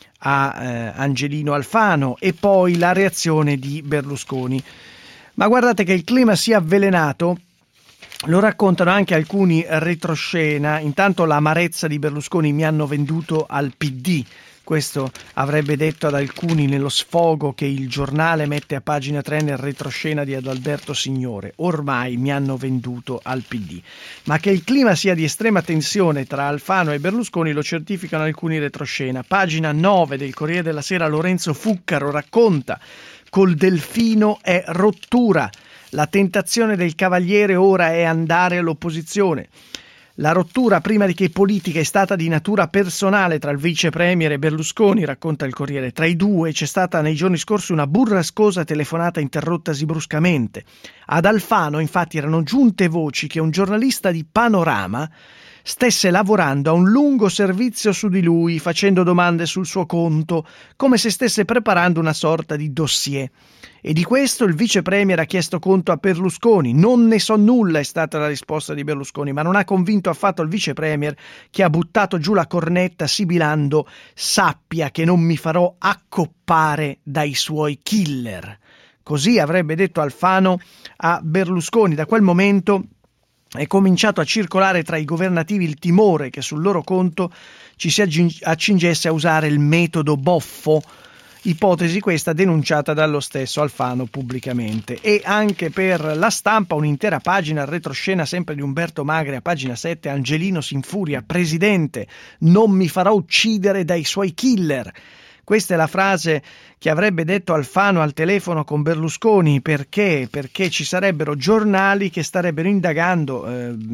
a Angelino Alfano e poi la reazione di Berlusconi. Ma guardate che il clima sia avvelenato, lo raccontano anche alcuni retroscena. Intanto l'amarezza di Berlusconi: mi hanno venduto al PD. Questo avrebbe detto ad alcuni nello sfogo che il Giornale mette a pagina 3 nel retroscena di Adalberto Signore. Ormai mi hanno venduto al PD. Ma che il clima sia di estrema tensione tra Alfano e Berlusconi lo certificano alcuni retroscena. Pagina 9 del Corriere della Sera, Lorenzo Fuccaro racconta: col Delfino è rottura. La tentazione del Cavaliere ora è andare all'opposizione. La rottura, prima di che politica, è stata di natura personale tra il vice premier e Berlusconi, racconta il Corriere. Tra i due c'è stata nei giorni scorsi una burrascosa telefonata interrottasi bruscamente. Ad Alfano, infatti, erano giunte voci che un giornalista di Panorama stesse lavorando a un lungo servizio su di lui, facendo domande sul suo conto, come se stesse preparando una sorta di dossier. E di questo il vice premier ha chiesto conto a Berlusconi. Non ne so nulla, è stata la risposta di Berlusconi, ma non ha convinto affatto il vice premier, che ha buttato giù la cornetta sibilando: sappia che non mi farò accoppare dai suoi killer. Così avrebbe detto Alfano a Berlusconi. Da quel momento è cominciato a circolare tra i governativi il timore che sul loro conto ci si accingesse a usare il metodo Boffo, ipotesi questa denunciata dallo stesso Alfano pubblicamente. E anche per La Stampa un'intera pagina retroscena sempre di Umberto Magri, a pagina 7, Angelino si infuria: presidente, non mi farò uccidere dai suoi killer. Questa è la frase che avrebbe detto Alfano al telefono con Berlusconi. Perché? Perché ci sarebbero giornali che starebbero indagando.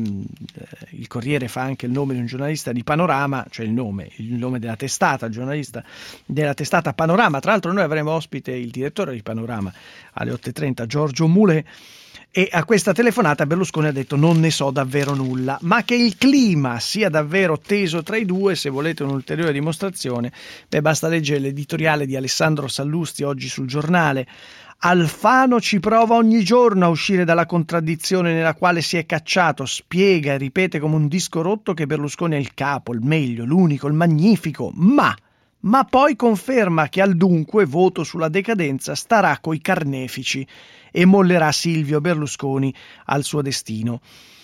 Il Corriere fa anche il nome di un giornalista di Panorama, cioè il nome della testata, il giornalista della testata Panorama. Tra l'altro noi avremo ospite il direttore di Panorama alle 8:30, Giorgio Moulet. E a questa telefonata Berlusconi ha detto: non ne so davvero nulla. Ma che il clima sia davvero teso tra i due, se volete un'ulteriore dimostrazione, basta leggere l'editoriale di Alessandro Sallusti oggi sul Giornale. Alfano ci prova ogni giorno a uscire dalla contraddizione nella quale si è cacciato, spiega e ripete come un disco rotto che Berlusconi è il capo, il meglio, l'unico, il magnifico, ma poi conferma che al dunque voto sulla decadenza starà coi carnefici e mollerà Silvio Berlusconi al suo destino.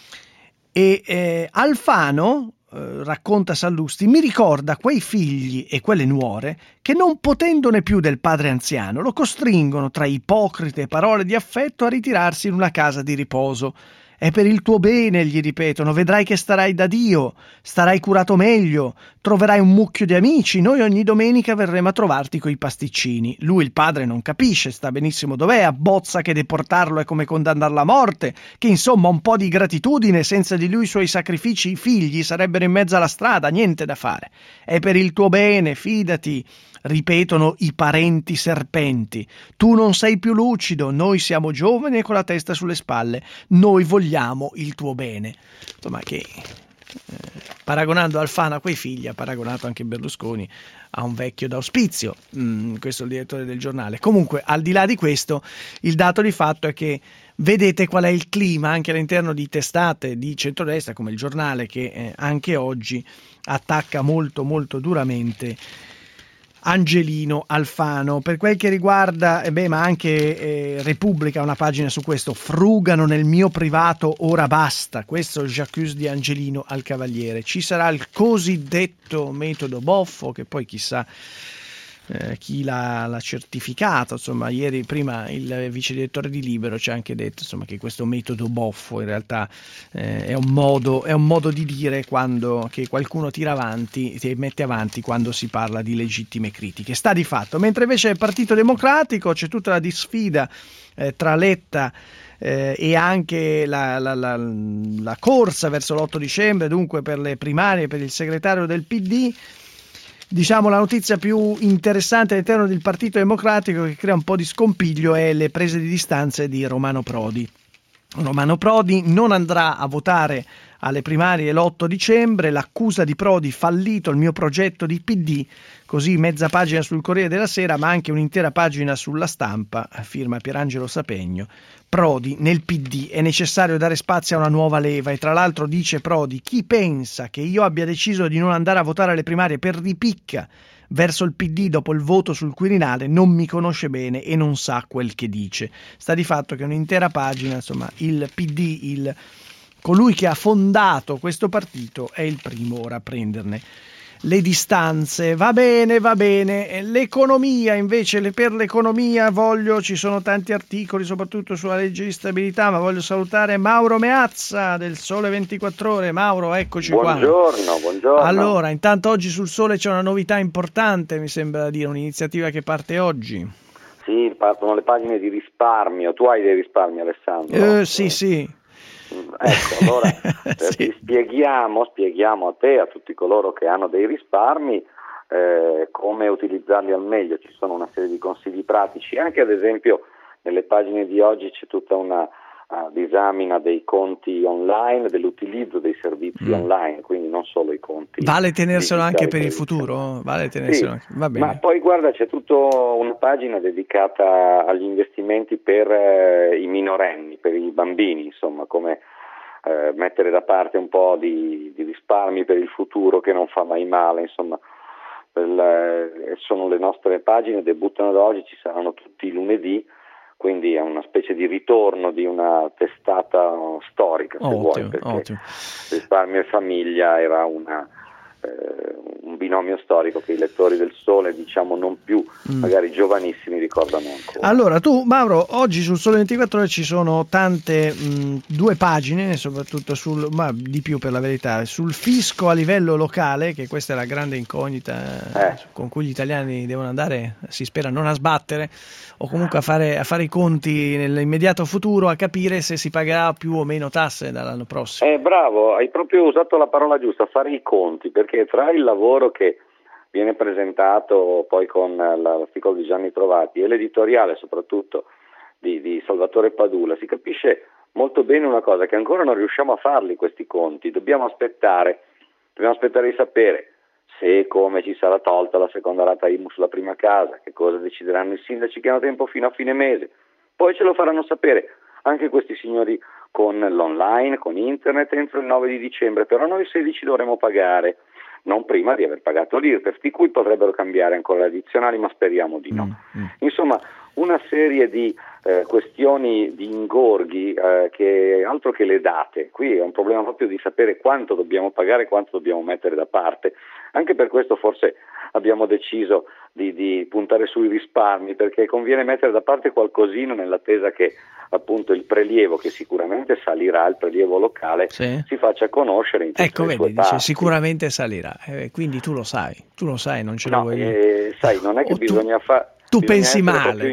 E Alfano, racconta Sallusti, mi ricorda quei figli e quelle nuore che, non potendone più del padre anziano, lo costringono tra ipocrite parole di affetto a ritirarsi in una casa di riposo. È per il tuo bene, gli ripetono, vedrai che starai da Dio, starai curato meglio, troverai un mucchio di amici, noi ogni domenica verremo a trovarti coi pasticcini. Lui, il padre, non capisce, sta benissimo dov'è, abbozza che deportarlo è come condannarlo a morte, che insomma un po' di gratitudine, senza di lui i suoi sacrifici, i figli sarebbero in mezzo alla strada, niente da fare. È per il tuo bene, fidati. Ripetono i parenti serpenti. Tu non sei più lucido, noi siamo giovani e con la testa sulle spalle, noi vogliamo il tuo bene. Insomma, che paragonando Alfano a quei figli ha paragonato anche Berlusconi a un vecchio d'auspizio. Questo è il direttore del Giornale. Comunque, al di là di questo, il dato di fatto è che vedete qual è il clima anche all'interno di testate di centrodestra come il Giornale, che anche oggi attacca molto molto duramente Angelino Alfano. Per quel che riguarda, ma anche Repubblica ha una pagina su questo: frugano nel mio privato, ora basta. Questo è il j'accuse di Angelino al Cavaliere. Ci sarà il cosiddetto metodo Boffo, che poi chissà chi l'ha certificato. Insomma, ieri prima il vice direttore di Libero ci ha anche detto, insomma, che questo metodo boffo in realtà è un modo di dire che qualcuno tira avanti, si mette avanti quando si parla di legittime critiche. Sta di fatto. Mentre invece il Partito Democratico c'è tutta la disfida tra Letta e anche la corsa verso l'8 dicembre, dunque per le primarie per il segretario del PD. Diciamo la notizia più interessante all'interno del Partito Democratico, che crea un po' di scompiglio, è le prese di distanze di Romano Prodi. Romano Prodi non andrà a votare alle primarie l'8 dicembre, l'accusa di Prodi: fallito il mio progetto di PD, così mezza pagina sul Corriere della Sera, ma anche un'intera pagina sulla Stampa, firma Pierangelo Sapegno. Prodi: nel PD è necessario dare spazio a una nuova leva, e tra l'altro dice Prodi: chi pensa che io abbia deciso di non andare a votare alle primarie per ripicca verso il PD dopo il voto sul Quirinale non mi conosce bene e non sa quel che dice. Sta di fatto che un'intera pagina, insomma, il PD, colui che ha fondato questo partito, è il primo ora a prenderne le distanze. Va bene. L'economia invece, per l'economia ci sono tanti articoli, soprattutto sulla legge di stabilità, ma voglio salutare Mauro Meazza del Sole 24 Ore. Mauro, eccoci qua.
Buongiorno.
Allora, intanto oggi sul Sole c'è una novità importante, mi sembra dire, un'iniziativa che parte oggi.
Sì, partono le pagine di risparmio. Tu hai dei risparmi, Alessandro?
Sì.
Ecco, allora sì. spieghiamo a te, a tutti coloro che hanno dei risparmi, come utilizzarli al meglio. Ci sono una serie di consigli pratici, anche ad esempio nelle pagine di oggi c'è tutta una disamina dei conti online, dell'utilizzo dei servizi online, quindi non solo i conti.
Vale tenerselo anche per il futuro?
Sì, va bene. Ma poi guarda, c'è tutta una pagina dedicata agli investimenti per i minorenni, per i bambini, insomma, come mettere da parte un po' di risparmi per il futuro, che non fa mai male, insomma. Sono le nostre pagine, debuttano da oggi, ci saranno tutti i lunedì. Quindi è una specie di ritorno di una testata storica, se vuoi, perché Risparmio e Famiglia era un binomio storico che i lettori del Sole, diciamo non più magari giovanissimi, ricordano ancora.
Allora tu, Mauro, oggi sul Sole 24 Ore ci sono tante, 2 pagine, soprattutto ma di più per la verità, sul fisco a livello locale, che questa è la grande incognita con cui gli italiani devono andare, si spera, non a sbattere, o comunque a fare i conti nell'immediato futuro, a capire se si pagherà più o meno tasse dall'anno prossimo.
Bravo, hai proprio usato la parola giusta, fare i conti, perché tra il lavoro che viene presentato poi con l'articolo di Gianni Trovati e l'editoriale soprattutto di Salvatore Padula, si capisce molto bene una cosa, che ancora non riusciamo a farli questi conti. Dobbiamo aspettare di sapere se e come ci sarà tolta la seconda rata IMU sulla prima casa, che cosa decideranno i sindaci, che hanno tempo fino a fine mese. Poi ce lo faranno sapere anche questi signori con l'online, con internet, entro il 9 di dicembre, però noi 16 dovremo pagare, non prima di aver pagato l'IRPEF, di cui potrebbero cambiare ancora le addizionali, ma speriamo di no. Insomma, una serie di questioni di ingorghi, che altro che le date. Qui è un problema proprio di sapere quanto dobbiamo pagare, quanto dobbiamo mettere da parte. Anche per questo forse abbiamo deciso di puntare sui risparmi, perché conviene mettere da parte qualcosina nell'attesa che appunto il prelievo, che sicuramente salirà, il prelievo locale, si faccia conoscere in tutte le sue parti.
Sicuramente salirà, quindi tu lo sai, non ce lo vuoi
sai, non è che bisogna fare.
Tu pensi male.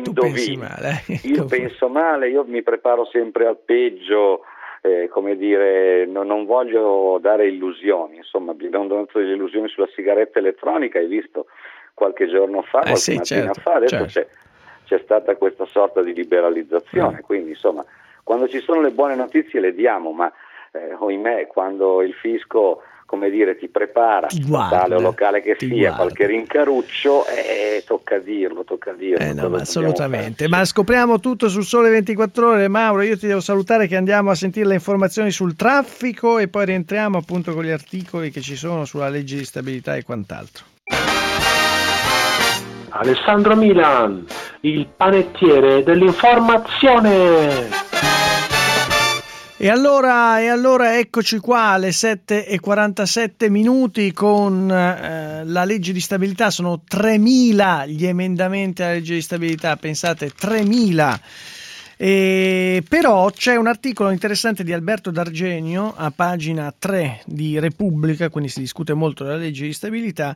Io penso male, io mi preparo sempre al peggio, come dire, non voglio dare illusioni, insomma, abbiamo dato delle illusioni sulla sigaretta elettronica, hai visto qualche giorno fa, fa, adesso c'è stata questa sorta di liberalizzazione, quindi insomma, quando ci sono le buone notizie le diamo, ma ohimè, quando il fisco, come dire, ti prepara, tale o locale che sia, qualche rincaruccio, tocca dirlo.
No, assolutamente, ma scopriamo tutto sul Sole 24 Ore. Mauro, io ti devo salutare, che andiamo a sentire le informazioni sul traffico e poi rientriamo appunto con gli articoli che ci sono sulla legge di stabilità e quant'altro.
Alessandro Milan, il panettiere dell'informazione.
E allora eccoci qua alle 7:47 con la legge di stabilità. Sono 3.000 gli emendamenti alla legge di stabilità, pensate, 3.000. Però c'è un articolo interessante di Alberto D'Argenio a pagina 3 di Repubblica, quindi si discute molto della legge di stabilità,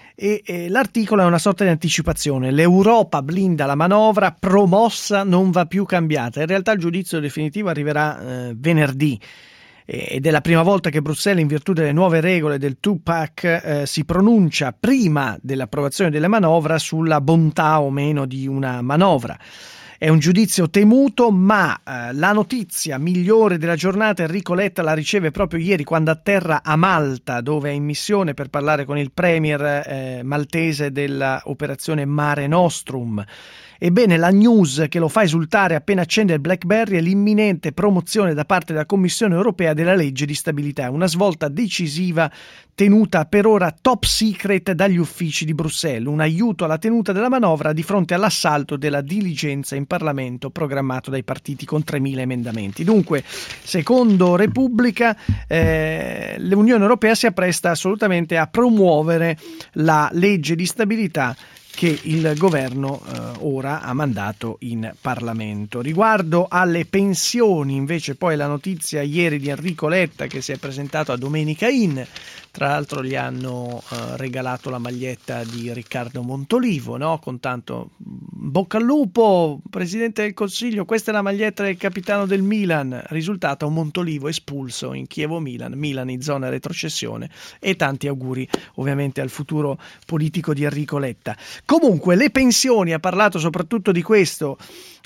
e l'articolo è una sorta di anticipazione. L'Europa blinda la manovra, promossa non va più cambiata. In realtà il giudizio definitivo arriverà venerdì ed è la prima volta che Bruxelles, in virtù delle nuove regole del Two-Pack, si pronuncia prima dell'approvazione della manovra sulla bontà o meno di una manovra. È un giudizio temuto, ma la notizia migliore della giornata Enrico Letta la riceve proprio ieri quando atterra a Malta, dove è in missione per parlare con il premier maltese dell'operazione Mare Nostrum. Ebbene, la news che lo fa esultare appena accende il BlackBerry è l'imminente promozione da parte della Commissione europea della legge di stabilità, una svolta decisiva tenuta per ora top secret dagli uffici di Bruxelles, un aiuto alla tenuta della manovra di fronte all'assalto della diligenza in Parlamento programmato dai partiti con 3.000 emendamenti. Dunque, secondo Repubblica, l'Unione Europea si appresta assolutamente a promuovere la legge di stabilità che il governo ora ha mandato in Parlamento. Riguardo alle pensioni, invece, poi la notizia ieri di Enrico Letta che si è presentato a Domenica Inn. Tra l'altro gli hanno regalato la maglietta di Riccardo Montolivo, no? Con tanto bocca al lupo, Presidente del Consiglio, questa è la maglietta del capitano del Milan. Risultato: Montolivo espulso in Chievo-Milan, Milan in zona retrocessione, e tanti auguri ovviamente al futuro politico di Enrico Letta. Comunque, le pensioni, ha parlato soprattutto di questo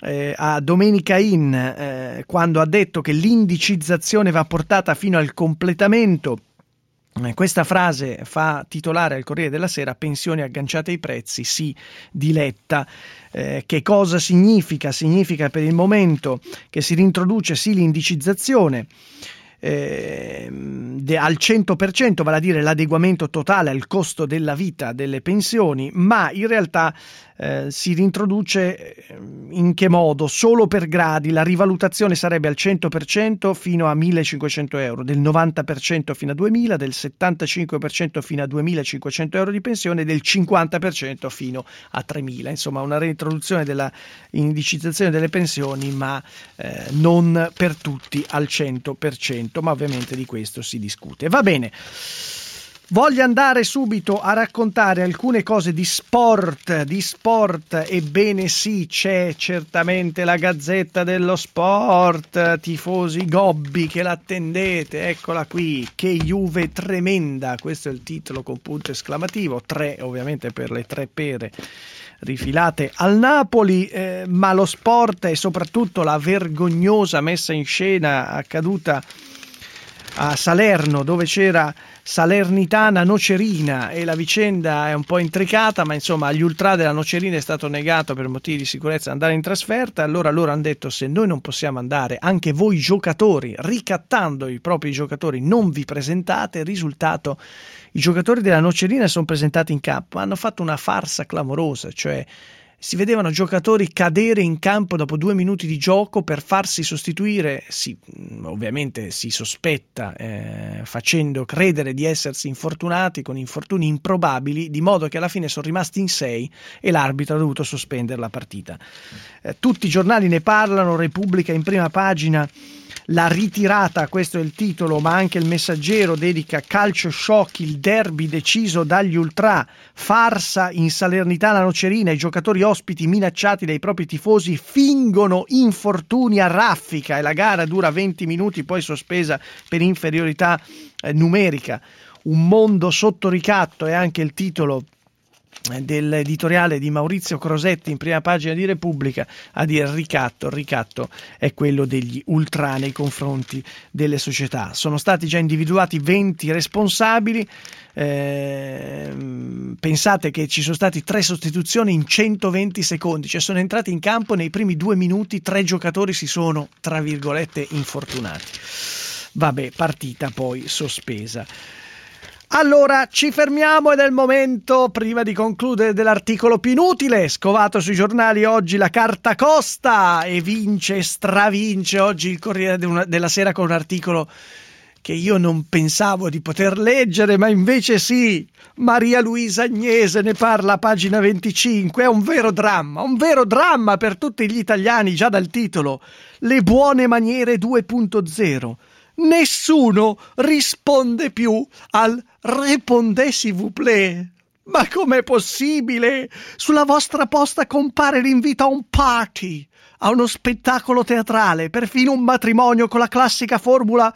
a Domenica Inn, quando ha detto che l'indicizzazione va portata fino al completamento. Questa frase fa titolare al Corriere della Sera: pensioni agganciate ai prezzi, sì, di Letta. Che cosa significa? Significa per il momento che si rintroduce sì l'indicizzazione al 100%, vale a dire l'adeguamento totale al costo della vita delle pensioni, ma in realtà si rintroduce in che modo? Solo per gradi. La rivalutazione sarebbe al 100% fino a 1.500 euro, del 90% fino a 2.000, del 75% fino a 2.500 euro di pensione, del 50% fino a 3.000. Insomma, una reintroduzione della indicizzazione delle pensioni, ma non per tutti al 100%, ma ovviamente di questo si discute. Va bene. Voglio andare subito a raccontare alcune cose di sport. Ebbene sì, c'è certamente la Gazzetta dello Sport, tifosi gobbi che l'attendete, eccola qui, che Juve tremenda, questo è il titolo con punto esclamativo, 3 ovviamente per le 3 pere rifilate al Napoli, ma lo sport e soprattutto la vergognosa messa in scena accaduta a Salerno, dove c'era Salernitana Nocerina, e la vicenda è un po' intricata, ma insomma agli ultra della Nocerina è stato negato per motivi di sicurezza andare in trasferta. Allora loro hanno detto: se noi non possiamo andare, anche voi giocatori, ricattando i propri giocatori, non vi presentate. Risultato: i giocatori della Nocerina sono presentati in campo, hanno fatto una farsa clamorosa, cioè si vedevano giocatori cadere in campo dopo 2 minuti di gioco per farsi sostituire, ovviamente si sospetta, facendo credere di essersi infortunati con infortuni improbabili, di modo che alla fine sono rimasti in 6 e l'arbitro ha dovuto sospendere la partita. Tutti i giornali ne parlano, Repubblica in prima pagina la ritirata, questo è il titolo, ma anche il Messaggero dedica calcio shock, il derby deciso dagli ultra, farsa in Salernitana Nocerina, i giocatori ospiti minacciati dai propri tifosi fingono infortuni a raffica e la gara dura 20 minuti, poi sospesa per inferiorità numerica. Un mondo sotto ricatto è anche il titolo dell'editoriale di Maurizio Crosetti in prima pagina di Repubblica, a dire il ricatto è quello degli ultra nei confronti delle società. Sono stati già individuati 20 responsabili, pensate che ci sono stati 3 sostituzioni in 120 secondi, cioè sono entrati in campo nei primi 2 minuti 3 giocatori si sono tra virgolette infortunati. Vabbè, partita poi sospesa. Allora, ci fermiamo ed è il momento, prima di concludere, dell'articolo più inutile, scovato sui giornali oggi la carta costa e stravince oggi il Corriere della Sera con un articolo che io non pensavo di poter leggere, ma invece sì. Maria Luisa Agnese ne parla a pagina 25, è un vero dramma per tutti gli italiani, già dal titolo. Le buone maniere 2.0. Nessuno risponde più al répondez s'il vous plaît. Ma com'è possibile? Sulla vostra posta compare l'invito a un party, a uno spettacolo teatrale, perfino un matrimonio con la classica formula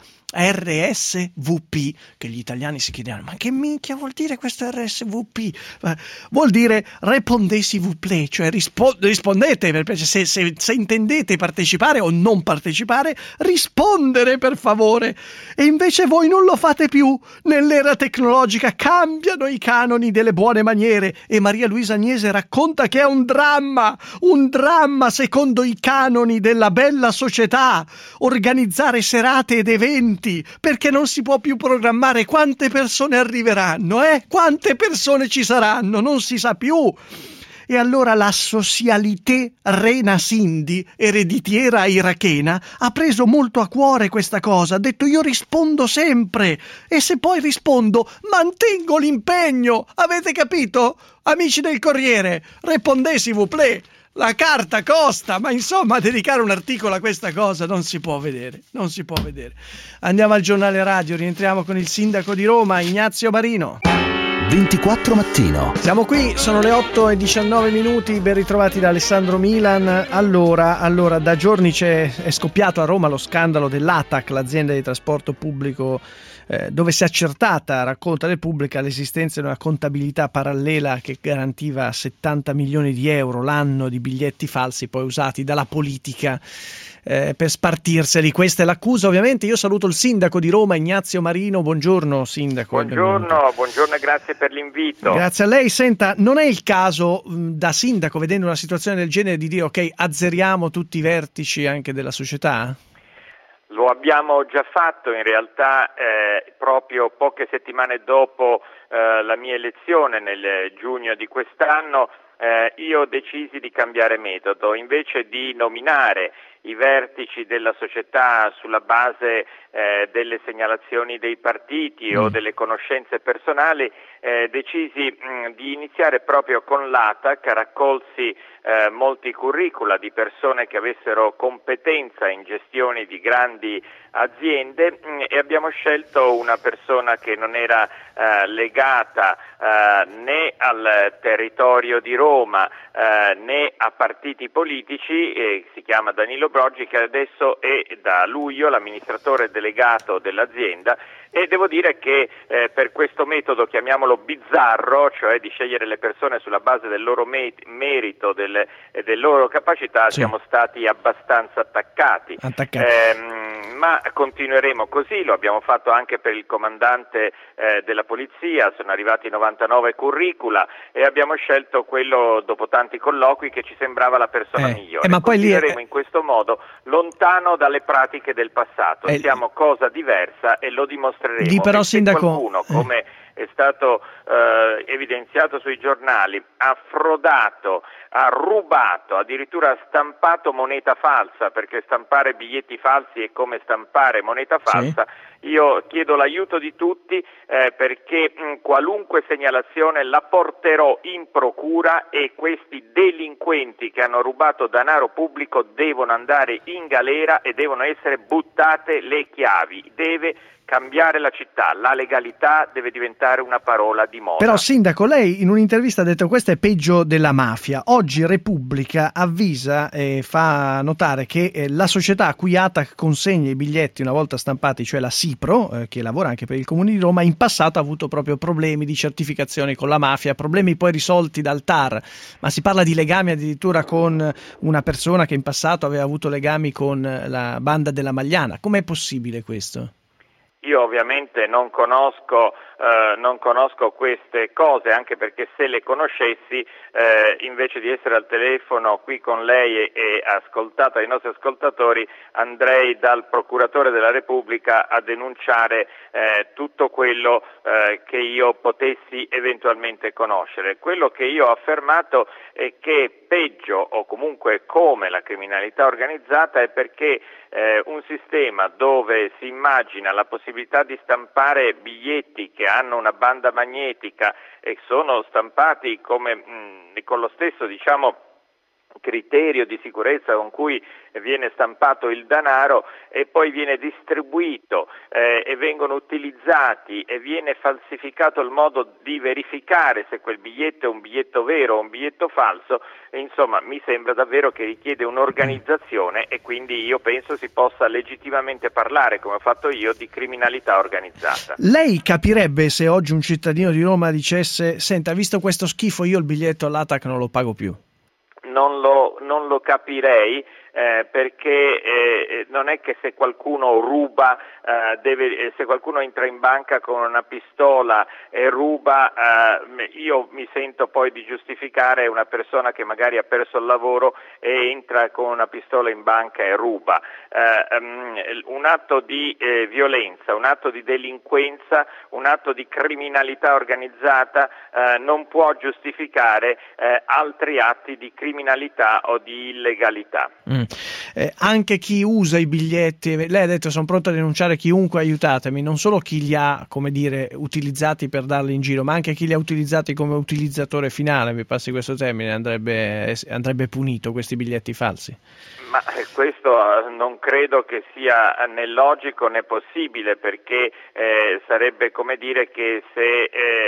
RSVP, che gli italiani si chiedevano: ma che minchia vuol dire questo RSVP? Vuol dire répondez s'il vous plaît, cioè rispondete, se intendete partecipare o non partecipare, rispondere per favore. E invece voi non lo fate più. Nell'era tecnologica cambiano i canoni delle buone maniere e Maria Luisa Agnese racconta che è un dramma secondo i canoni della bella società, organizzare serate ed eventi, perché non si può più programmare quante persone arriveranno, quante persone ci saranno, non si sa più. E allora la socialité Rena Cindy, ereditiera irachena, ha preso molto a cuore questa cosa, ha detto: io rispondo sempre, e se poi rispondo mantengo l'impegno. Avete capito? Amici del Corriere, répondez s'il vous plaît. La carta costa, ma insomma dedicare un articolo a questa cosa non si può vedere. Andiamo al giornale radio, rientriamo con il sindaco di Roma, Ignazio Marino.
24 mattino.
Siamo qui, sono le 8:19, ben ritrovati da Alessandro Milan. Allora, da giorni è scoppiato a Roma lo scandalo dell'ATAC, l'azienda di trasporto pubblico, dove si è accertata, racconta Repubblica, l'esistenza di una contabilità parallela che garantiva 70 milioni di euro l'anno di biglietti falsi poi usati dalla politica per spartirseli. Questa è l'accusa, ovviamente. Io saluto il sindaco di Roma, Ignazio Marino. Buongiorno sindaco.
Buongiorno e grazie per l'invito.
Grazie a lei. Senta, non è il caso da sindaco, vedendo una situazione del genere, di dire: ok, azzeriamo tutti i vertici anche della società?
Lo abbiamo già fatto in realtà proprio poche settimane dopo la mia elezione nel giugno di quest'anno. Io decisi di cambiare metodo, invece di nominare i vertici della società sulla base delle segnalazioni dei partiti o delle conoscenze personali, decisi di iniziare proprio con l'ATAC. Raccolsi molti curricula di persone che avessero competenza in gestione di grandi aziende e abbiamo scelto una persona che non era legata né al territorio di Roma né a partiti politici, si chiama Danilo Broggi, che adesso è da luglio l'amministratore delegato dell'azienda, e devo dire che per questo metodo, chiamiamolo bizzarro, cioè di scegliere le persone sulla base del loro merito e delle loro capacità, sì, siamo stati abbastanza attaccati. Ma continueremo così, lo abbiamo fatto anche per il comandante della polizia, sono arrivati 99 curricula e abbiamo scelto quello, dopo tanti colloqui, che ci sembrava la persona migliore.
Ma poi
continueremo in questo modo, lontano dalle pratiche del passato. Siamo cosa diversa e lo dimostreremo.
Lì però, sindaco,
qualcuno, come è stato evidenziato sui giornali, ha frodato, ha rubato, addirittura ha stampato moneta falsa, perché stampare biglietti falsi è come stampare moneta falsa. Sì. Io chiedo l'aiuto di tutti perché qualunque segnalazione la porterò in procura e questi delinquenti che hanno rubato denaro pubblico devono andare in galera e devono essere buttate le chiavi. Deve cambiare la città, la legalità deve diventare una parola di moda.
Però sindaco, lei in un'intervista ha detto: questo è peggio della mafia. Oggi Repubblica avvisa e fa notare che la società a cui ATAC consegna i biglietti una volta stampati, cioè la Sipro, che lavora anche per il Comune di Roma, in passato ha avuto proprio problemi di certificazione con la mafia, problemi poi risolti dal TAR, ma si parla di legami addirittura con una persona che in passato aveva avuto legami con la banda della Magliana. Com'è possibile questo?
Io ovviamente non conosco non conosco queste cose, anche perché se le conoscessi, invece di essere al telefono qui con lei e ascoltato ai nostri ascoltatori, andrei dal procuratore della Repubblica a denunciare tutto quello che io potessi eventualmente conoscere. Quello che io ho affermato è che peggio, o comunque come la criminalità organizzata, è perché un sistema dove si immagina la possibilità di stampare biglietti che hanno una banda magnetica e sono stampati come con lo stesso, diciamo, criterio di sicurezza con cui viene stampato il denaro, e poi viene distribuito e vengono utilizzati e viene falsificato il modo di verificare se quel biglietto è un biglietto vero o un biglietto falso. Insomma, mi sembra davvero che richiede un'organizzazione, e quindi io penso si possa legittimamente parlare, come ho fatto io, di criminalità organizzata.
Lei capirebbe se oggi un cittadino di Roma dicesse: senta, visto questo schifo, io il biglietto all'ATAC non lo pago più?
Non lo capirei, perché non è che se qualcuno ruba, se qualcuno entra in banca con una pistola e ruba, io mi sento poi di giustificare una persona che magari ha perso il lavoro e entra con una pistola in banca e ruba. Un atto di violenza, un atto di delinquenza, un atto di criminalità organizzata non può giustificare altri atti di criminalità o di illegalità.
Anche chi usa i biglietti, lei ha detto sono pronto a denunciare chiunque, aiutatemi, non solo chi li ha, come dire, utilizzati per darli in giro, ma anche chi li ha utilizzati come utilizzatore finale, mi passi questo termine, andrebbe punito, questi biglietti falsi.
Ma questo non credo che sia né logico né possibile, perché sarebbe come dire che se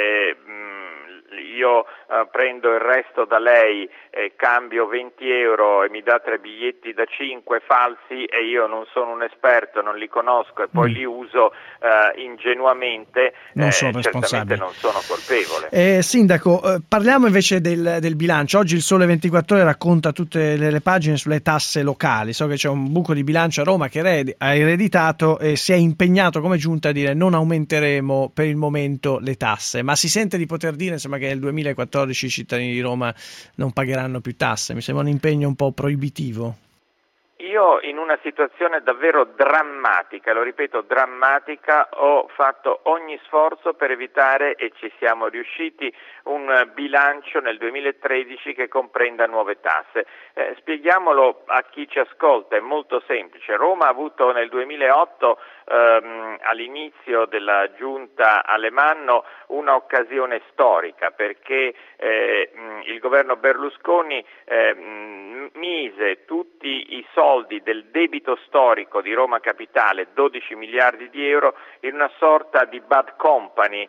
io prendo il resto da lei, cambio 20 euro e mi dà 3 biglietti da 5 falsi, e io non sono un esperto, non li conosco e poi li uso ingenuamente,
non sono
certamente non sono colpevole.
Sindaco, parliamo invece del bilancio. Oggi il Sole 24 Ore racconta tutte le pagine sulle tasse locali. So che c'è un buco di bilancio a Roma che ha ereditato e si è impegnato come giunta a dire non aumenteremo per il momento le tasse, ma si sente di poter dire insomma che nel 2014 i cittadini di Roma non pagheranno più tasse. Mi sembra un impegno un po' proibitivo.
Io in una situazione davvero drammatica, lo ripeto, drammatica, ho fatto ogni sforzo per evitare, e ci siamo riusciti, un bilancio nel 2013 che comprenda nuove tasse. Spieghiamolo a chi ci ascolta, è molto semplice. Roma ha avuto nel 2008, all'inizio della giunta Alemanno, un'occasione storica, perché il governo Berlusconi mise tutti i soldi del debito storico di Roma Capitale, 12 miliardi di euro, in una sorta di bad company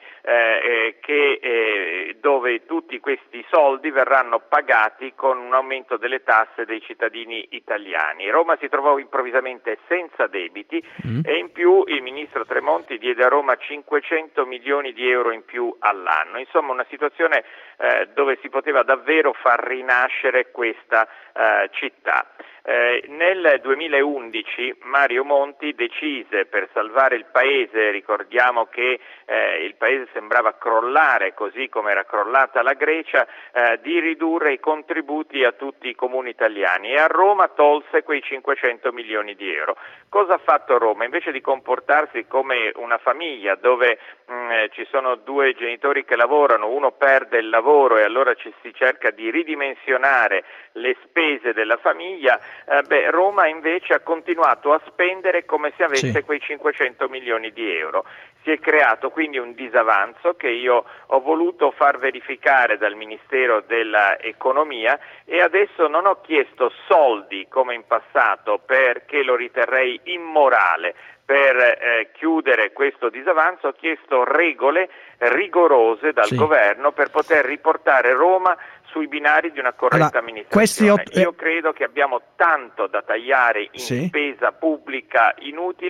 dove tutti questi soldi verranno pagati con un aumento delle tasse dei cittadini italiani. Roma si trovò improvvisamente senza debiti e in più il ministro Tremonti diede a Roma 500 milioni di euro in più all'anno. Insomma, una situazione dove si poteva davvero far rinascere questa città. Nel 2011 Mario Monti decise, per salvare il paese, ricordiamo che il paese sembrava crollare così come era crollata la Grecia, di ridurre i contributi a tutti i comuni italiani, e a Roma tolse quei 500 milioni di euro. Cosa ha fatto Roma? Invece di comportarsi come una famiglia dove ci sono due genitori che lavorano, uno perde il lavoro e allora si cerca di ridimensionare le spese della famiglia, Roma invece ha continuato a spendere come se avesse quei 500 milioni di euro. Si è creato quindi un disavanzo che io ho voluto far verificare dal Ministero dell'Economia, e adesso non ho chiesto soldi come in passato, perché lo riterrei immorale. Per chiudere questo disavanzo ho chiesto regole rigorose dal governo per poter riportare Roma sui binari di una corretta amministrazione. Io credo che abbiamo tanto da tagliare in spesa pubblica inutile,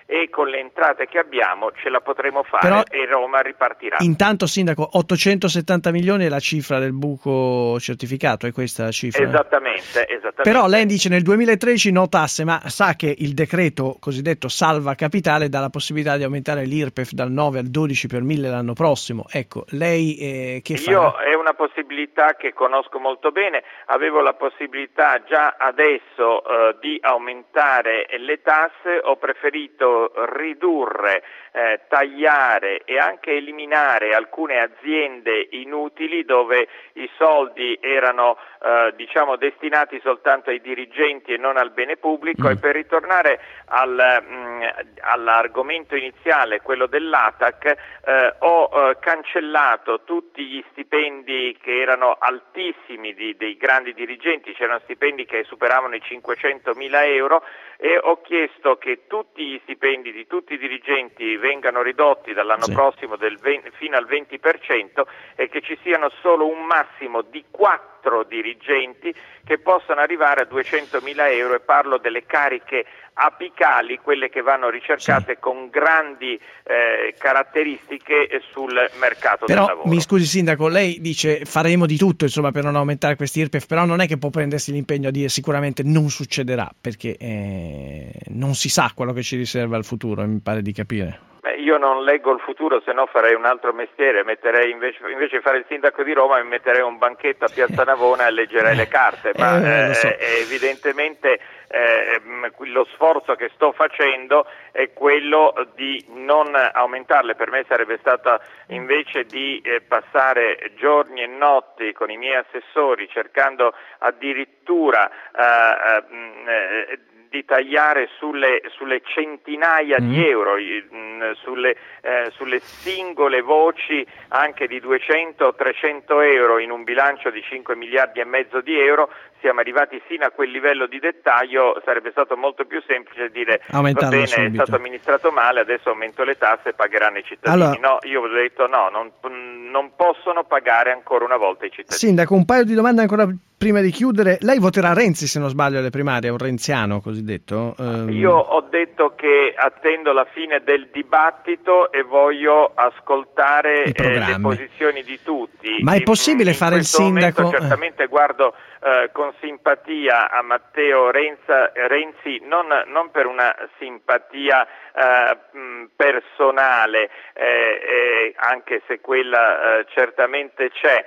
e con le entrate che abbiamo ce la potremo fare.
Però,
e Roma ripartirà.
Intanto, Sindaco, 870 milioni è la cifra del buco certificato, è questa la cifra?
Esattamente.
Però lei dice nel 2013 no tasse, ma sa che il decreto cosiddetto salva capitale dà la possibilità di aumentare l'IRPEF dal 9 al 12 per 1000 l'anno prossimo. Ecco, lei che fa?
Io è una possibilità che conosco molto bene, avevo la possibilità già adesso di aumentare le tasse, ho preferito ridurre, tagliare e anche eliminare alcune aziende inutili dove i soldi erano destinati soltanto ai dirigenti e non al bene pubblico. E per ritornare all'argomento iniziale, quello dell'ATAC, ho cancellato tutti gli stipendi che erano altissimi dei grandi dirigenti, c'erano stipendi che superavano i 500.000 euro, e ho chiesto che tutti gli stipendi di tutti i dirigenti vengano ridotti dall'anno prossimo fino al 20% e che ci siano solo un massimo di 4 dirigenti che possano arrivare a 200.000 euro, e parlo delle cariche apicali, quelle che vanno ricercate con grandi caratteristiche sul mercato del lavoro.
Però mi scusi Sindaco, lei dice faremo di tutto insomma per non aumentare questi IRPEF, però non è che può prendersi l'impegno a dire sicuramente non succederà, perché non si sa quello che ci riserva al futuro, mi pare di capire.
Io non leggo il futuro, se no farei un altro mestiere, metterei invece di fare il sindaco di Roma mi metterei un banchetto a Piazza Navona e leggerei le carte, ma
so.
Evidentemente lo sforzo che sto facendo è quello di non aumentarle. Per me sarebbe stata, invece di passare giorni e notti con i miei assessori cercando addirittura di tagliare sulle centinaia di euro, sulle singole voci anche di 200 o 300 euro in un bilancio di 5 miliardi e mezzo di euro. Siamo arrivati fino a quel livello di dettaglio. Sarebbe stato molto più semplice dire va bene, subito. È stato amministrato male, adesso aumento le tasse e pagheranno i cittadini.
Allora,
no, io ho detto no, non possono pagare ancora una volta i cittadini.
Sindaco, un paio di domande ancora prima di chiudere. Lei voterà Renzi, se non sbaglio, alle primarie, un renziano cosiddetto?
Io ho detto che attendo la fine del dibattito e voglio ascoltare le posizioni di tutti.
Ma è possibile fare il sindaco?
Certamente guardo con simpatia a Matteo Renzi, non per una simpatia personale, anche se quella certamente c'è,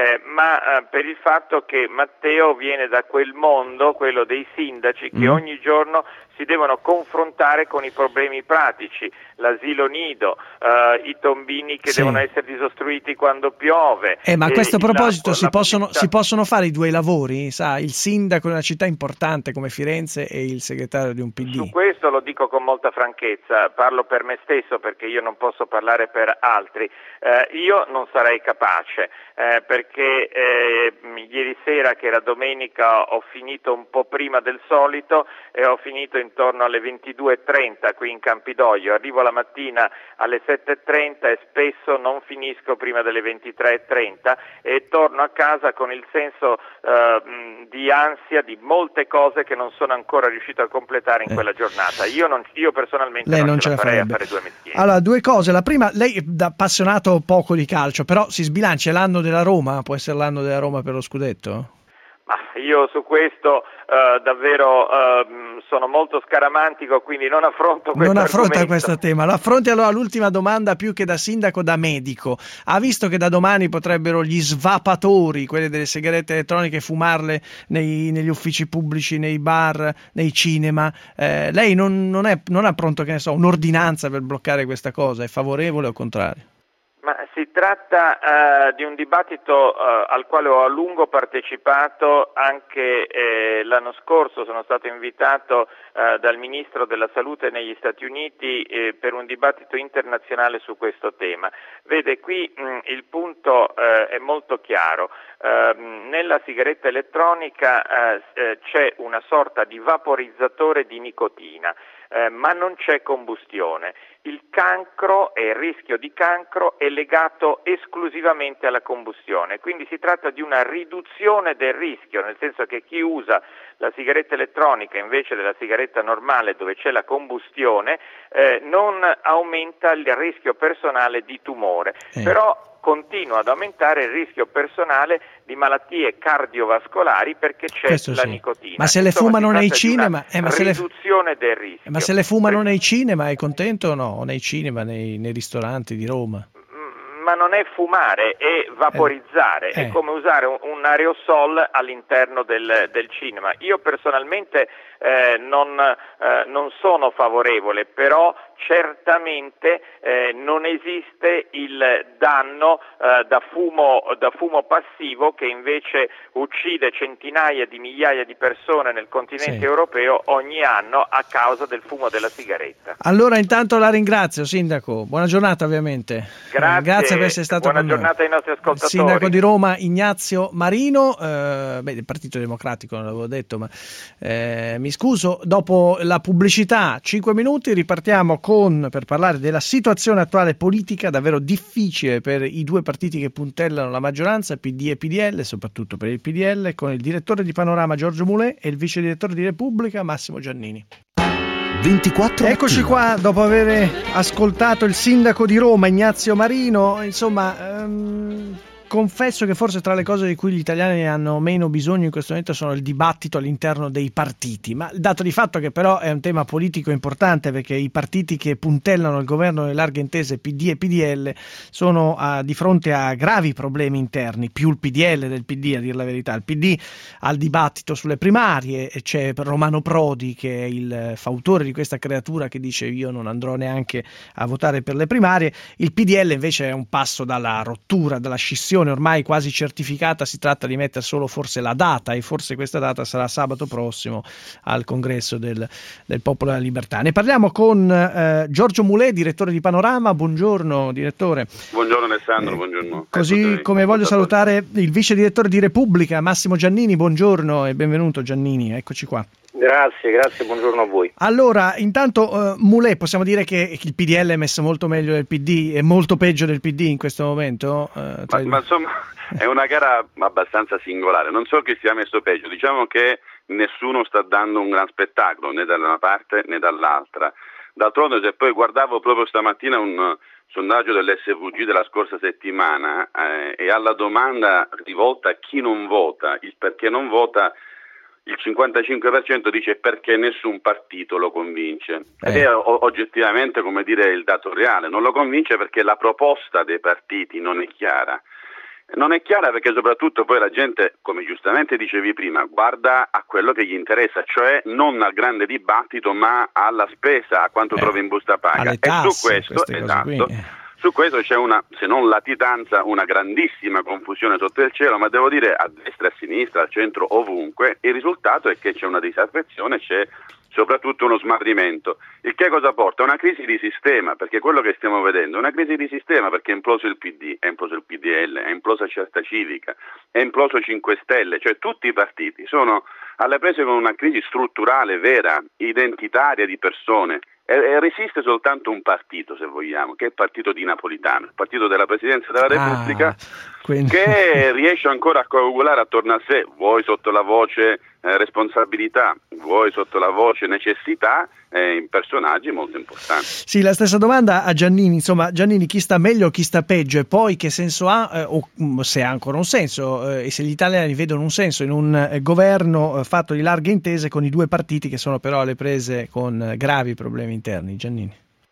ma per il fatto che Matteo viene da quel mondo, quello dei sindaci, che ogni giorno si devono confrontare con i problemi pratici, l'asilo nido, i tombini che devono essere disostruiti quando piove.
Ma a questo proposito si possono fare i due lavori, sa, il sindaco di una città importante come Firenze e il segretario di un PD?
Su questo lo dico con molta franchezza, parlo per me stesso perché io non posso parlare per altri. Io non sarei capace, perché ieri sera, che era domenica, ho finito un po' prima del solito e ho finito intorno alle 22:30 qui in Campidoglio. Arrivo la mattina alle 7:30 e spesso non finisco prima delle 23:30 e torno a casa con il senso di ansia di molte cose che non sono ancora riuscito a completare in quella giornata. Io personalmente non ce la farei a fare due mestieri.
Allora, due cose. La prima, lei da appassionato poco di calcio, però si sbilancia, l'anno della Roma, può essere l'anno della Roma per lo scudetto?
Ma io su questo davvero sono molto scaramantico, quindi non affronto questo
Non affronta
argomento.
questo tema. Lo affronti allora. L'ultima domanda, più che da sindaco, da medico. Ha visto che da domani potrebbero gli svapatori, quelli delle sigarette elettroniche, fumarle negli uffici pubblici, nei bar, nei cinema? Lei non ha pronto, che ne so, un'ordinanza per bloccare questa cosa? È favorevole o contrario?
Ma si tratta di un dibattito al quale ho a lungo partecipato anche l'anno scorso. Sono stato invitato dal Ministro della Salute negli Stati Uniti per un dibattito internazionale su questo tema. Vede, qui il punto è molto chiaro. Nella sigaretta elettronica c'è una sorta di vaporizzatore di nicotina, ma non c'è combustione. Il cancro e il rischio di cancro è legato esclusivamente alla combustione, quindi si tratta di una riduzione del rischio, nel senso che chi usa la sigaretta elettronica invece della sigaretta normale dove c'è la combustione non aumenta il rischio personale di tumore, però continua ad aumentare il rischio personale di malattie cardiovascolari perché c'è la nicotina.
Ma se le fumano nei cinema,
riduzione del rischio.
Ma se le fumano nei cinema è contento o no? Nei cinema, nei ristoranti di Roma?
Ma non è fumare, è vaporizzare, è come usare un aerosol all'interno del cinema. Io personalmente non sono favorevole, però certamente non esiste il danno da fumo passivo che invece uccide centinaia di migliaia di persone nel continente europeo ogni anno a causa del fumo della sigaretta.
Allora intanto la ringrazio, Sindaco, buona giornata ovviamente. Grazie per essere stato
buona
con noi.
Giornata ai nostri ascoltatori.
Sindaco di Roma Ignazio Marino, del Partito Democratico non l'avevo detto, ma mi scuso. Dopo la pubblicità 5 minuti ripartiamo per parlare della situazione attuale politica davvero difficile per i due partiti che puntellano la maggioranza, PD e PDL, soprattutto per il PDL, con il direttore di Panorama Giorgio Mulè e il vice direttore di Repubblica Massimo Giannini.
24
Eccoci qua, dopo aver ascoltato il sindaco di Roma Ignazio Marino, insomma, confesso che forse tra le cose di cui gli italiani hanno meno bisogno in questo momento sono il dibattito all'interno dei partiti, ma il dato di fatto che però è un tema politico importante, perché i partiti che puntellano il governo delle larghe intese PD e PDL sono di fronte a gravi problemi interni, più il PDL del PD a dir la verità. Il PD ha il dibattito sulle primarie e c'è Romano Prodi che è il fautore di questa creatura che dice io non andrò neanche a votare per le primarie. Il PDL invece è un passo dalla rottura, dalla scissione ormai quasi certificata, si tratta di mettere solo forse la data, e forse questa data sarà sabato prossimo al congresso del Popolo della Libertà. Ne parliamo con Giorgio Mulè, direttore di Panorama. Buongiorno direttore.
Buongiorno Alessandro, buongiorno.
Così come voglio salutare il vice direttore di Repubblica Massimo Giannini. Buongiorno e benvenuto Giannini, eccoci qua.
Grazie, buongiorno a voi.
Allora, intanto Mulè, possiamo dire che il PDL è messo molto meglio del PD, è molto peggio del PD in questo momento?
Ma insomma è una gara abbastanza singolare, non so chi sia messo peggio, diciamo che nessuno sta dando un gran spettacolo né da una parte né dall'altra. D'altronde, se poi guardavo proprio stamattina un sondaggio dell'SVG della scorsa settimana e alla domanda rivolta a chi non vota, il perché non vota, il 55% dice perché nessun partito lo convince. Ed è oggettivamente, come dire, il dato reale. Non lo convince perché la proposta dei partiti non è chiara. Non è chiara perché soprattutto poi la gente, come giustamente dicevi prima, guarda a quello che gli interessa, cioè non al grande dibattito ma alla spesa, a quanto trova in busta paga.
Alle tasse,
e su questo, esatto, su questo c'è una, se non latitanza, una grandissima confusione sotto il cielo, ma devo dire a destra, a sinistra, al centro, ovunque. Il risultato è che c'è una disaffezione, c'è soprattutto uno smarrimento. Il che cosa porta? Una crisi di sistema, perché quello che stiamo vedendo è una crisi di sistema, perché è imploso il PD, è imploso il PDL, è implosa Certa Civica, è imploso 5 Stelle, cioè tutti i partiti sono alle prese con una crisi strutturale vera, identitaria di persone. E resiste soltanto un partito, se vogliamo, che è il partito di Napolitano, il partito della Presidenza della Repubblica, che riesce ancora a coagulare attorno a sé, vuoi sotto la voce responsabilità, vuoi sotto la voce necessità, in personaggi molto importanti.
Sì, la stessa domanda a Giannini, insomma, Giannini, chi sta meglio o chi sta peggio, e poi che senso ha, o se ha ancora un senso, e se gli italiani vedono un senso in un governo fatto di larghe intese con i due partiti che sono però alle prese con gravi problemi interni. Giannini.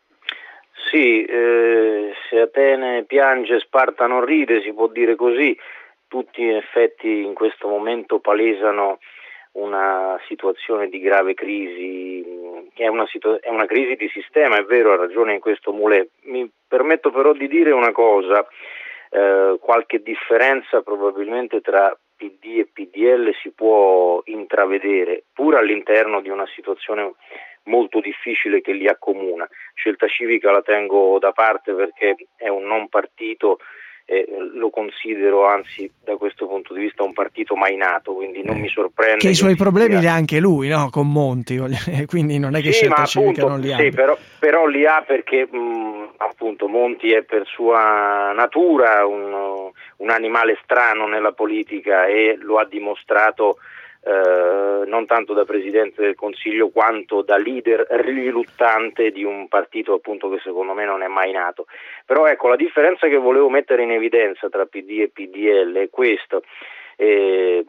Sì, se Atene piange Sparta non ride, si può dire così. Tutti in effetti in questo momento palesano una situazione di grave crisi, che è una crisi di sistema, è vero, ha ragione in questo Mulè. Mi permetto però di dire una cosa, qualche differenza probabilmente tra PD e PDL si può intravedere, pur all'interno di una situazione molto difficile che li accomuna. Scelta Civica la tengo da parte perché è un non partito, lo considero anzi da questo punto di vista un partito mai nato, quindi non mi sorprende
che i suoi problemi li ha anche lui, no? Con Monti, quindi non è che Scelta Civica non li ha.
Sì, però li ha perché appunto Monti è per sua natura un animale strano nella politica e lo ha dimostrato non tanto da Presidente del Consiglio quanto da leader riluttante di un partito appunto che secondo me non è mai nato. Però ecco, la differenza che volevo mettere in evidenza tra PD e PDL è questo, che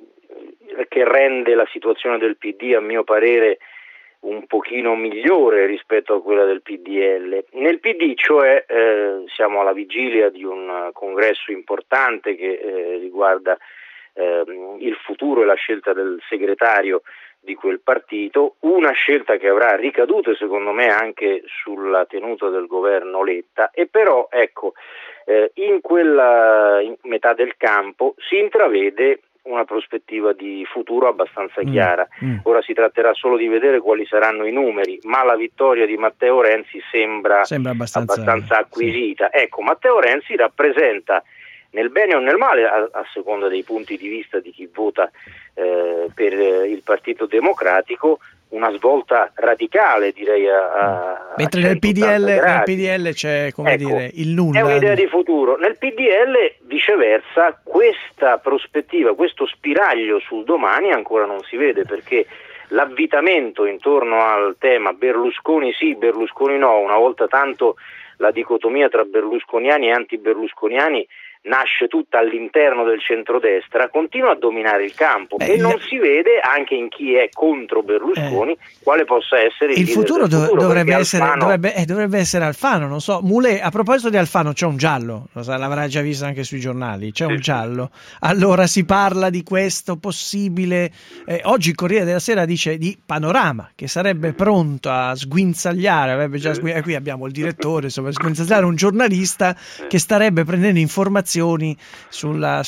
rende la situazione del PD a mio parere un pochino migliore rispetto a quella del PDL. Nel PD, cioè, siamo alla vigilia di un congresso importante che riguarda il futuro e la scelta del segretario di quel partito, una scelta che avrà ricadute secondo me anche sulla tenuta del governo Letta, e però ecco, in quella metà del campo si intravede una prospettiva di futuro abbastanza chiara. Ora si tratterà solo di vedere quali saranno i numeri, ma la vittoria di Matteo Renzi sembra abbastanza acquisita. Sì. Ecco, Matteo Renzi rappresenta, nel bene o nel male, a seconda dei punti di vista di chi vota per il Partito Democratico, una svolta radicale, direi,
mentre nel PDL c'è, come dire, il nulla.
È un'idea di futuro. Nel PDL, viceversa, questa prospettiva, questo spiraglio sul domani ancora non si vede, perché l'avvitamento intorno al tema Berlusconi sì, Berlusconi no, una volta tanto la dicotomia tra berlusconiani e anti-berlusconiani nasce tutta all'interno del centrodestra, continua a dominare il campo e non si vede, anche in chi è contro Berlusconi, quale possa essere il
futuro. Dovrebbe essere Alfano, non so. Moulet, a proposito di Alfano, c'è un giallo, l'avrà già visto anche sui giornali, c'è un giallo. Allora si parla di questo possibile, oggi il Corriere della Sera dice di Panorama, che sarebbe pronto a sguinzagliare, avrebbe già qui abbiamo il direttore, insomma, sguinzagliare un giornalista che starebbe prendendo informazioni sulla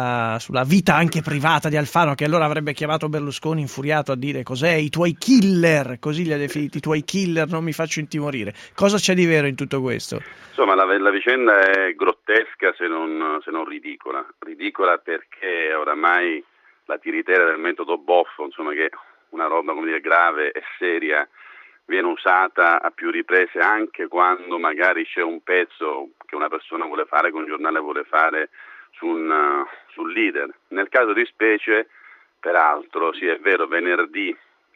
vita anche privata di Alfano, che allora avrebbe chiamato Berlusconi infuriato a dire cos'è, i tuoi killer, così li ha definiti, i tuoi killer, non mi faccio intimorire. Cosa c'è di vero in tutto questo?
Insomma, la vicenda è grottesca se non ridicola perché oramai la tiritera del metodo Boffo, insomma, che è una roba, come dire, grave e seria, viene usata a più riprese anche quando magari c'è un pezzo che una persona vuole fare, che un giornale vuole fare sul leader. Nel caso di specie, peraltro, sì, è vero, venerdì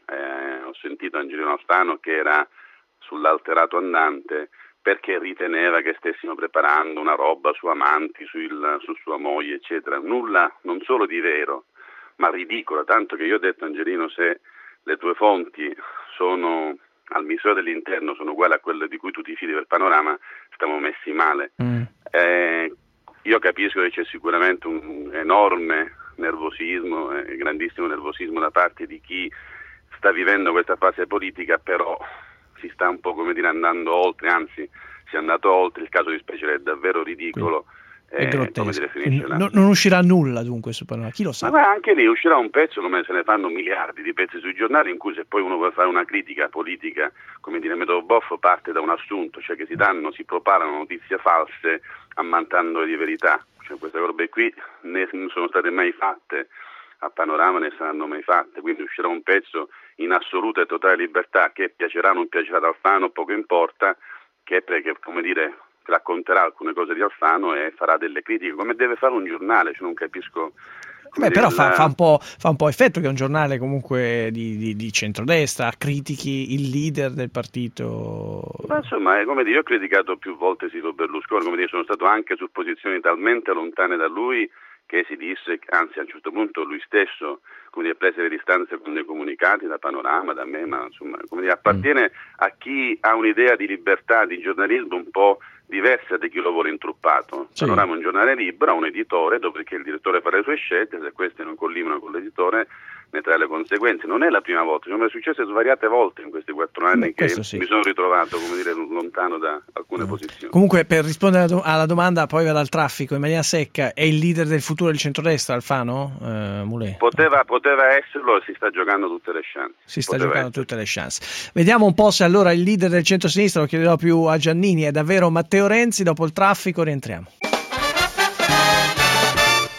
ho sentito Angelino Alfano che era sull'alterato andante perché riteneva che stessimo preparando una roba su Amanti, su sua moglie, eccetera. Nulla, non solo di vero, ma ridicola, tanto che io ho detto, Angelino, se le tue fonti sono al Ministero dell'Interno, sono uguali a quelle di cui tu ti fidi per Panorama, stiamo messi male. Io capisco che c'è sicuramente un enorme nervosismo, grandissimo nervosismo da parte di chi sta vivendo questa fase politica, però si sta un po', come dire, andando oltre, anzi si è andato oltre. Il caso di specie è davvero ridicolo.
È grottesco. Non uscirà nulla dunque su Panorama, chi lo sa?
Ma anche lì uscirà un pezzo, come se ne fanno miliardi di pezzi sui giornali, in cui se poi uno vuole fare una critica politica, come dire, metodo Boffo, parte da un assunto, cioè che si propalano notizie false ammantandole di verità. Cioè queste robe qui ne sono state mai fatte a Panorama, ne saranno mai fatte, quindi uscirà un pezzo in assoluta e totale libertà, che piacerà o non piacerà ad Alfano, poco importa, che perché, come dire, racconterà alcune cose di Alfano e farà delle critiche, come deve fare un giornale, cioè non capisco.
Però fa un po' effetto che un giornale comunque di centrodestra critichi il leader del partito.
Ma insomma, come dire, io ho criticato più volte Silvio Berlusconi, come dire, sono stato anche su posizioni talmente lontane da lui che si disse, anzi a un certo punto lui stesso, come dire, prese le distanze con dei comunicati da Panorama, da me, ma insomma, come dire, appartiene a chi ha un'idea di libertà, di giornalismo un po' diversa da chi lo vuole intruppato. Sì. Panorama è un giornale libero, ha un editore, dopodiché il direttore fa le sue scelte, se queste non collimano con l'editore ne trae le conseguenze. Non è la prima volta, mi è successo svariate volte in questi 4 anni che mi sono ritrovato, come dire, lontano da alcune posizioni.
Comunque, per rispondere alla domanda, poi vado al traffico in maniera secca, è il leader del futuro del centrodestra Alfano? Moulet?
Poteva esserlo, e si sta giocando tutte le chance.
Vediamo un po' se allora il leader del centro-sinistra, lo chiederò più a Giannini, è davvero Matteo Renzi. Dopo il traffico rientriamo.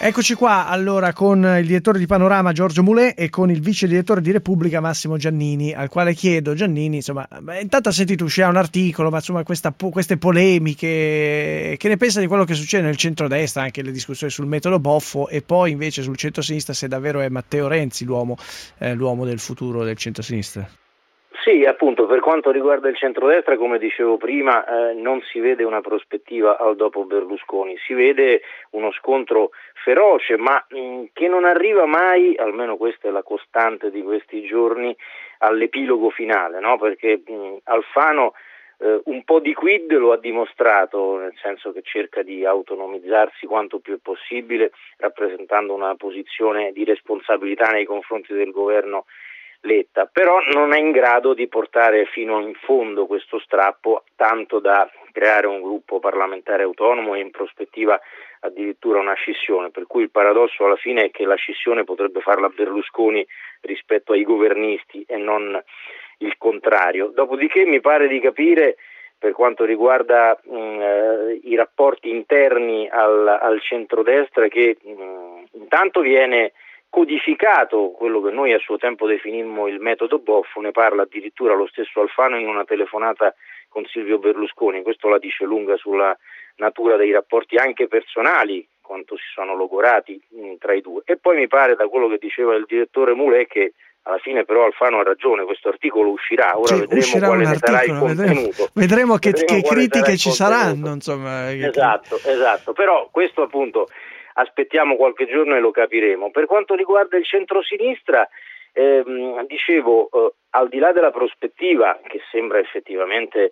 Eccoci qua allora con il direttore di Panorama Giorgio Mulè e con il vice direttore di Repubblica Massimo Giannini, al quale chiedo, Giannini, insomma, intanto ha sentito uscire un articolo, ma insomma queste polemiche, che ne pensa di quello che succede nel centrodestra, anche le discussioni sul metodo Boffo, e poi invece sul centrosinistra, se davvero è Matteo Renzi l'uomo del futuro del centrosinistra?
Sì, appunto, per quanto riguarda il centrodestra, come dicevo prima, non si vede una prospettiva al dopo Berlusconi, si vede uno scontro feroce, ma che non arriva mai, almeno questa è la costante di questi giorni, all'epilogo finale, no? Perché Alfano un po' di quid lo ha dimostrato, nel senso che cerca di autonomizzarsi quanto più è possibile, rappresentando una posizione di responsabilità nei confronti del governo Letta, però non è in grado di portare fino in fondo questo strappo, tanto da creare un gruppo parlamentare autonomo e in prospettiva addirittura una scissione, per cui il paradosso alla fine è che la scissione potrebbe farla Berlusconi rispetto ai governisti e non il contrario. Dopodiché mi pare di capire, per quanto riguarda i rapporti interni al centrodestra, che intanto viene codificato quello che noi a suo tempo definimmo il metodo Boffo, ne parla addirittura lo stesso Alfano in una telefonata con Silvio Berlusconi. Questo la dice lunga sulla natura dei rapporti anche personali, quanto si sono logorati tra i due. E poi mi pare, da quello che diceva il direttore Mulè, che alla fine però Alfano ha ragione, questo articolo uscirà, ora vedremo quale ne sarà il contenuto.
Vedremo che critiche ci saranno, insomma.
Esatto, però questo appunto aspettiamo qualche giorno e lo capiremo. Per quanto riguarda il centrosinistra, dicevo, al di là della prospettiva che sembra effettivamente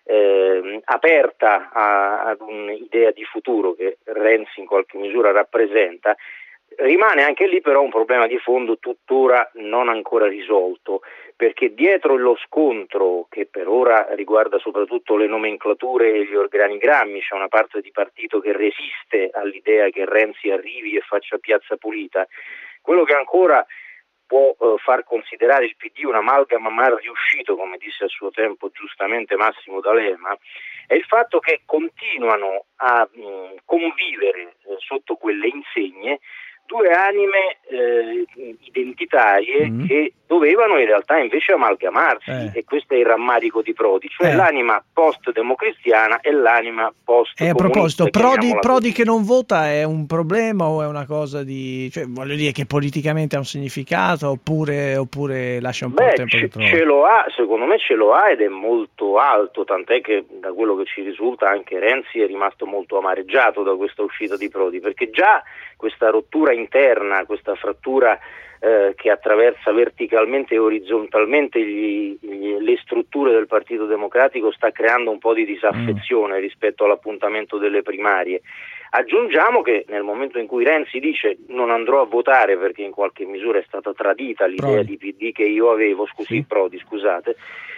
aperta ad un'idea di futuro che Renzi in qualche misura rappresenta, rimane anche lì però un problema di fondo tuttora non ancora risolto, perché dietro lo scontro, che per ora riguarda soprattutto le nomenclature e gli organigrammi, c'è una parte di partito che resiste all'idea che Renzi arrivi e faccia piazza pulita. Quello che ancora può far considerare il PD un amalgama mal riuscito, come disse a suo tempo giustamente Massimo D'Alema, è il fatto che continuano a convivere sotto quelle insegne due anime identitarie che dovevano in realtà invece amalgamarsi, e questo è il rammarico di Prodi, cioè l'anima post-democristiana e l'anima post-comunista.
A proposito, Prodi che non vota è un problema o è una cosa di... cioè, voglio dire che politicamente ha un significato oppure lascia un po' il tempo che trova?
Ce lo ha, secondo me ce lo ha, ed è molto alto, tant'è che da quello che ci risulta anche Renzi è rimasto molto amareggiato da questa uscita di Prodi, perché già questa rottura interna, questa frattura che attraversa verticalmente e orizzontalmente le strutture del Partito Democratico sta creando un po' di disaffezione rispetto all'appuntamento delle primarie. Aggiungiamo che nel momento in cui Renzi dice non andrò a votare perché in qualche misura è stata tradita l'idea di PD che io avevo, Prodi, scusate,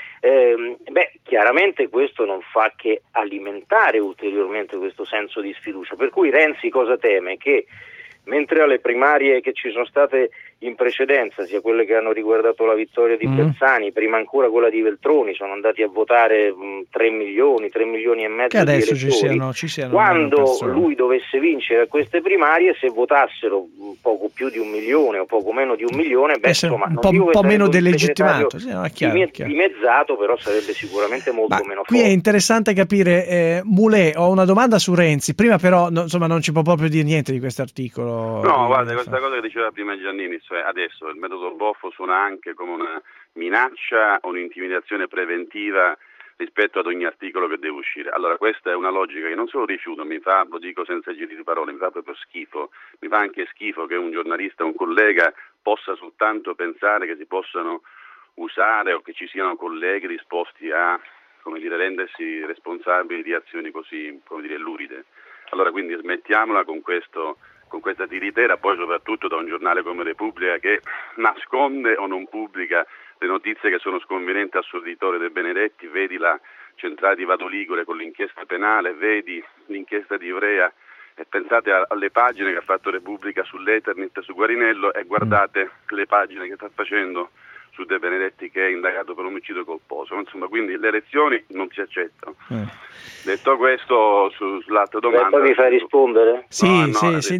chiaramente questo non fa che alimentare ulteriormente questo senso di sfiducia, per cui Renzi cosa teme? Che mentre alle primarie che ci sono state in precedenza, sia quelle che hanno riguardato la vittoria di Bersani, prima ancora quella di Veltroni, sono andati a votare 3 milioni e mezzo
che adesso
di elettori.
Ci siano
quando lui dovesse vincere a queste primarie, se votassero poco più di 1 milione o poco meno di 1 milione, insomma,
un po' meno delegittimato,
dimezzato, però sarebbe sicuramente molto meno
qui
forte.
È interessante capire, Mulè, ho una domanda su Renzi, prima però non ci può proprio dire niente di questo articolo.
No, guarda, questa cosa che diceva prima Giannini, cioè adesso il metodo Boffo suona anche come una minaccia o un'intimidazione preventiva rispetto ad ogni articolo che deve uscire. Allora questa è una logica che non solo rifiuto, lo dico senza giri di parole, mi fa proprio schifo. Mi fa anche schifo che un giornalista, un collega possa soltanto pensare che si possano usare o che ci siano colleghi disposti a, rendersi responsabili di azioni così, luride. Allora quindi smettiamola con questa tiritera, poi soprattutto da un giornale come Repubblica che nasconde o non pubblica le notizie che sono sconvenienti al sorditore De Benedetti. Vedi la centrale di Vado Ligure con l'inchiesta penale, vedi l'inchiesta di Ivrea, e pensate alle pagine che ha fatto Repubblica sull'Eternit e su Guarinello, e guardate le pagine che sta facendo su De Benedetti che è indagato per omicidio colposo, insomma, quindi le elezioni non si accettano. Detto questo, sull'altra domanda...
Poi mi fai rispondere?
Sì.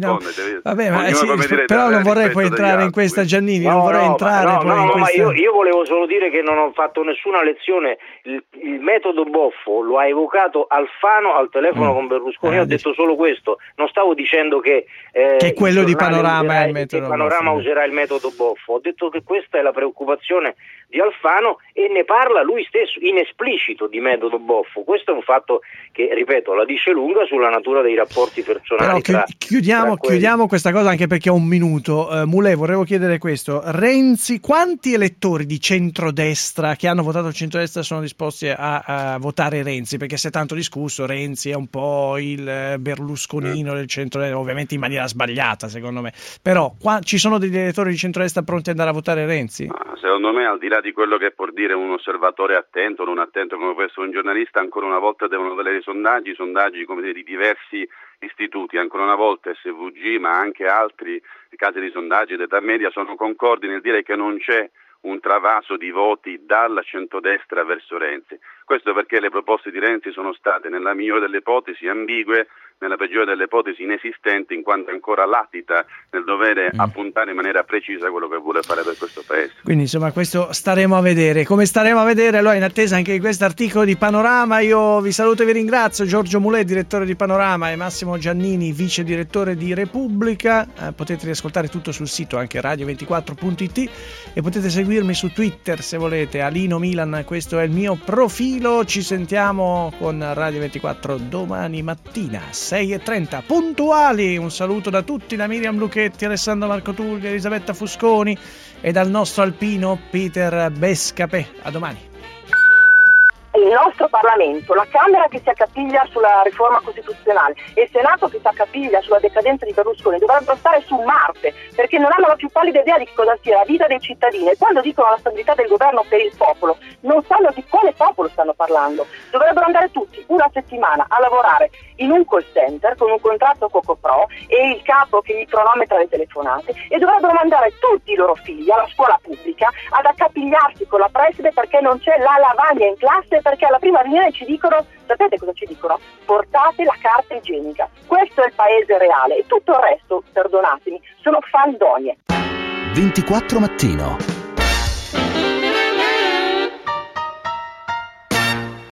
Vabbè, ma però non vorrei poi entrare in questa, Giannini, non vorrei entrare poi in questa...
ma io volevo solo dire che non ho fatto nessuna lezione, il metodo Boffo lo ha evocato Alfano al telefono con Berlusconi, io ho detto solo questo, non stavo dicendo che
quello di Panorama
userà il metodo Boffo, ho detto che questa è la preoccupazione di Alfano e ne parla lui stesso in esplicito di metodo Boffo. Questo è un fatto che, ripeto, la dice lunga sulla natura dei rapporti personali.
Però chiudiamo questa cosa, anche perché ho un minuto. Mulè, volevo chiedere questo: Renzi, quanti elettori di centrodestra che hanno votato il centrodestra sono disposti a votare Renzi? Perché si è tanto discusso, Renzi è un po' il Berlusconino del centrodestra, ovviamente in maniera sbagliata secondo me, però ci sono degli elettori di centrodestra pronti ad andare a votare Renzi?
Secondo me, al di là di quello che può dire un osservatore attento o non attento come può essere un giornalista, ancora una volta devono valere i sondaggi come dire, di diversi istituti, ancora una volta SVG ma anche altri casi di sondaggi d'età media sono concordi nel dire che non c'è un travaso di voti dalla centrodestra verso Renzi. Questo perché le proposte di Renzi sono state, nella migliore delle ipotesi, ambigue, nella peggiore delle ipotesi inesistenti, in quanto ancora latita nel dovere appuntare in maniera precisa quello che vuole fare per questo paese.
Quindi insomma questo staremo a vedere. Come staremo a vedere, allora, in attesa anche di questo articolo di Panorama, io vi saluto e vi ringrazio. Giorgio Mulè, direttore di Panorama, e Massimo Giannini, vice direttore di Repubblica. Potete riascoltare tutto sul sito anche radio24.it e potete seguirmi su Twitter se volete, Alino Milan, questo è il mio profilo. Ci sentiamo con Radio 24 domani mattina 6:30 puntuali. Un saluto da tutti, da Miriam Lucchetti, Alessandro Marco Tulli, Elisabetta Fusconi e dal nostro alpino Peter Bescapè. A domani.
Il nostro Parlamento, la Camera che si accapiglia sulla riforma costituzionale e il Senato che si accapiglia sulla decadenza di Berlusconi dovrebbero stare su Marte, perché non hanno la più pallida idea di cosa sia la vita dei cittadini, e quando dicono la stabilità del governo per il popolo non sanno di quale popolo stanno parlando. Dovrebbero andare tutti una settimana a lavorare in un call center con un contratto Cocopro e il capo che gli cronometra le telefonate, e dovrebbero mandare tutti i loro figli alla scuola pubblica ad accapigliarsi con la preside perché non c'è la lavagna in classe, perché alla prima riunione ci dicono, sapete cosa ci dicono? Portate la carta igienica. Questo è il paese reale e tutto il resto, perdonatemi, sono fandonie.
24 mattino.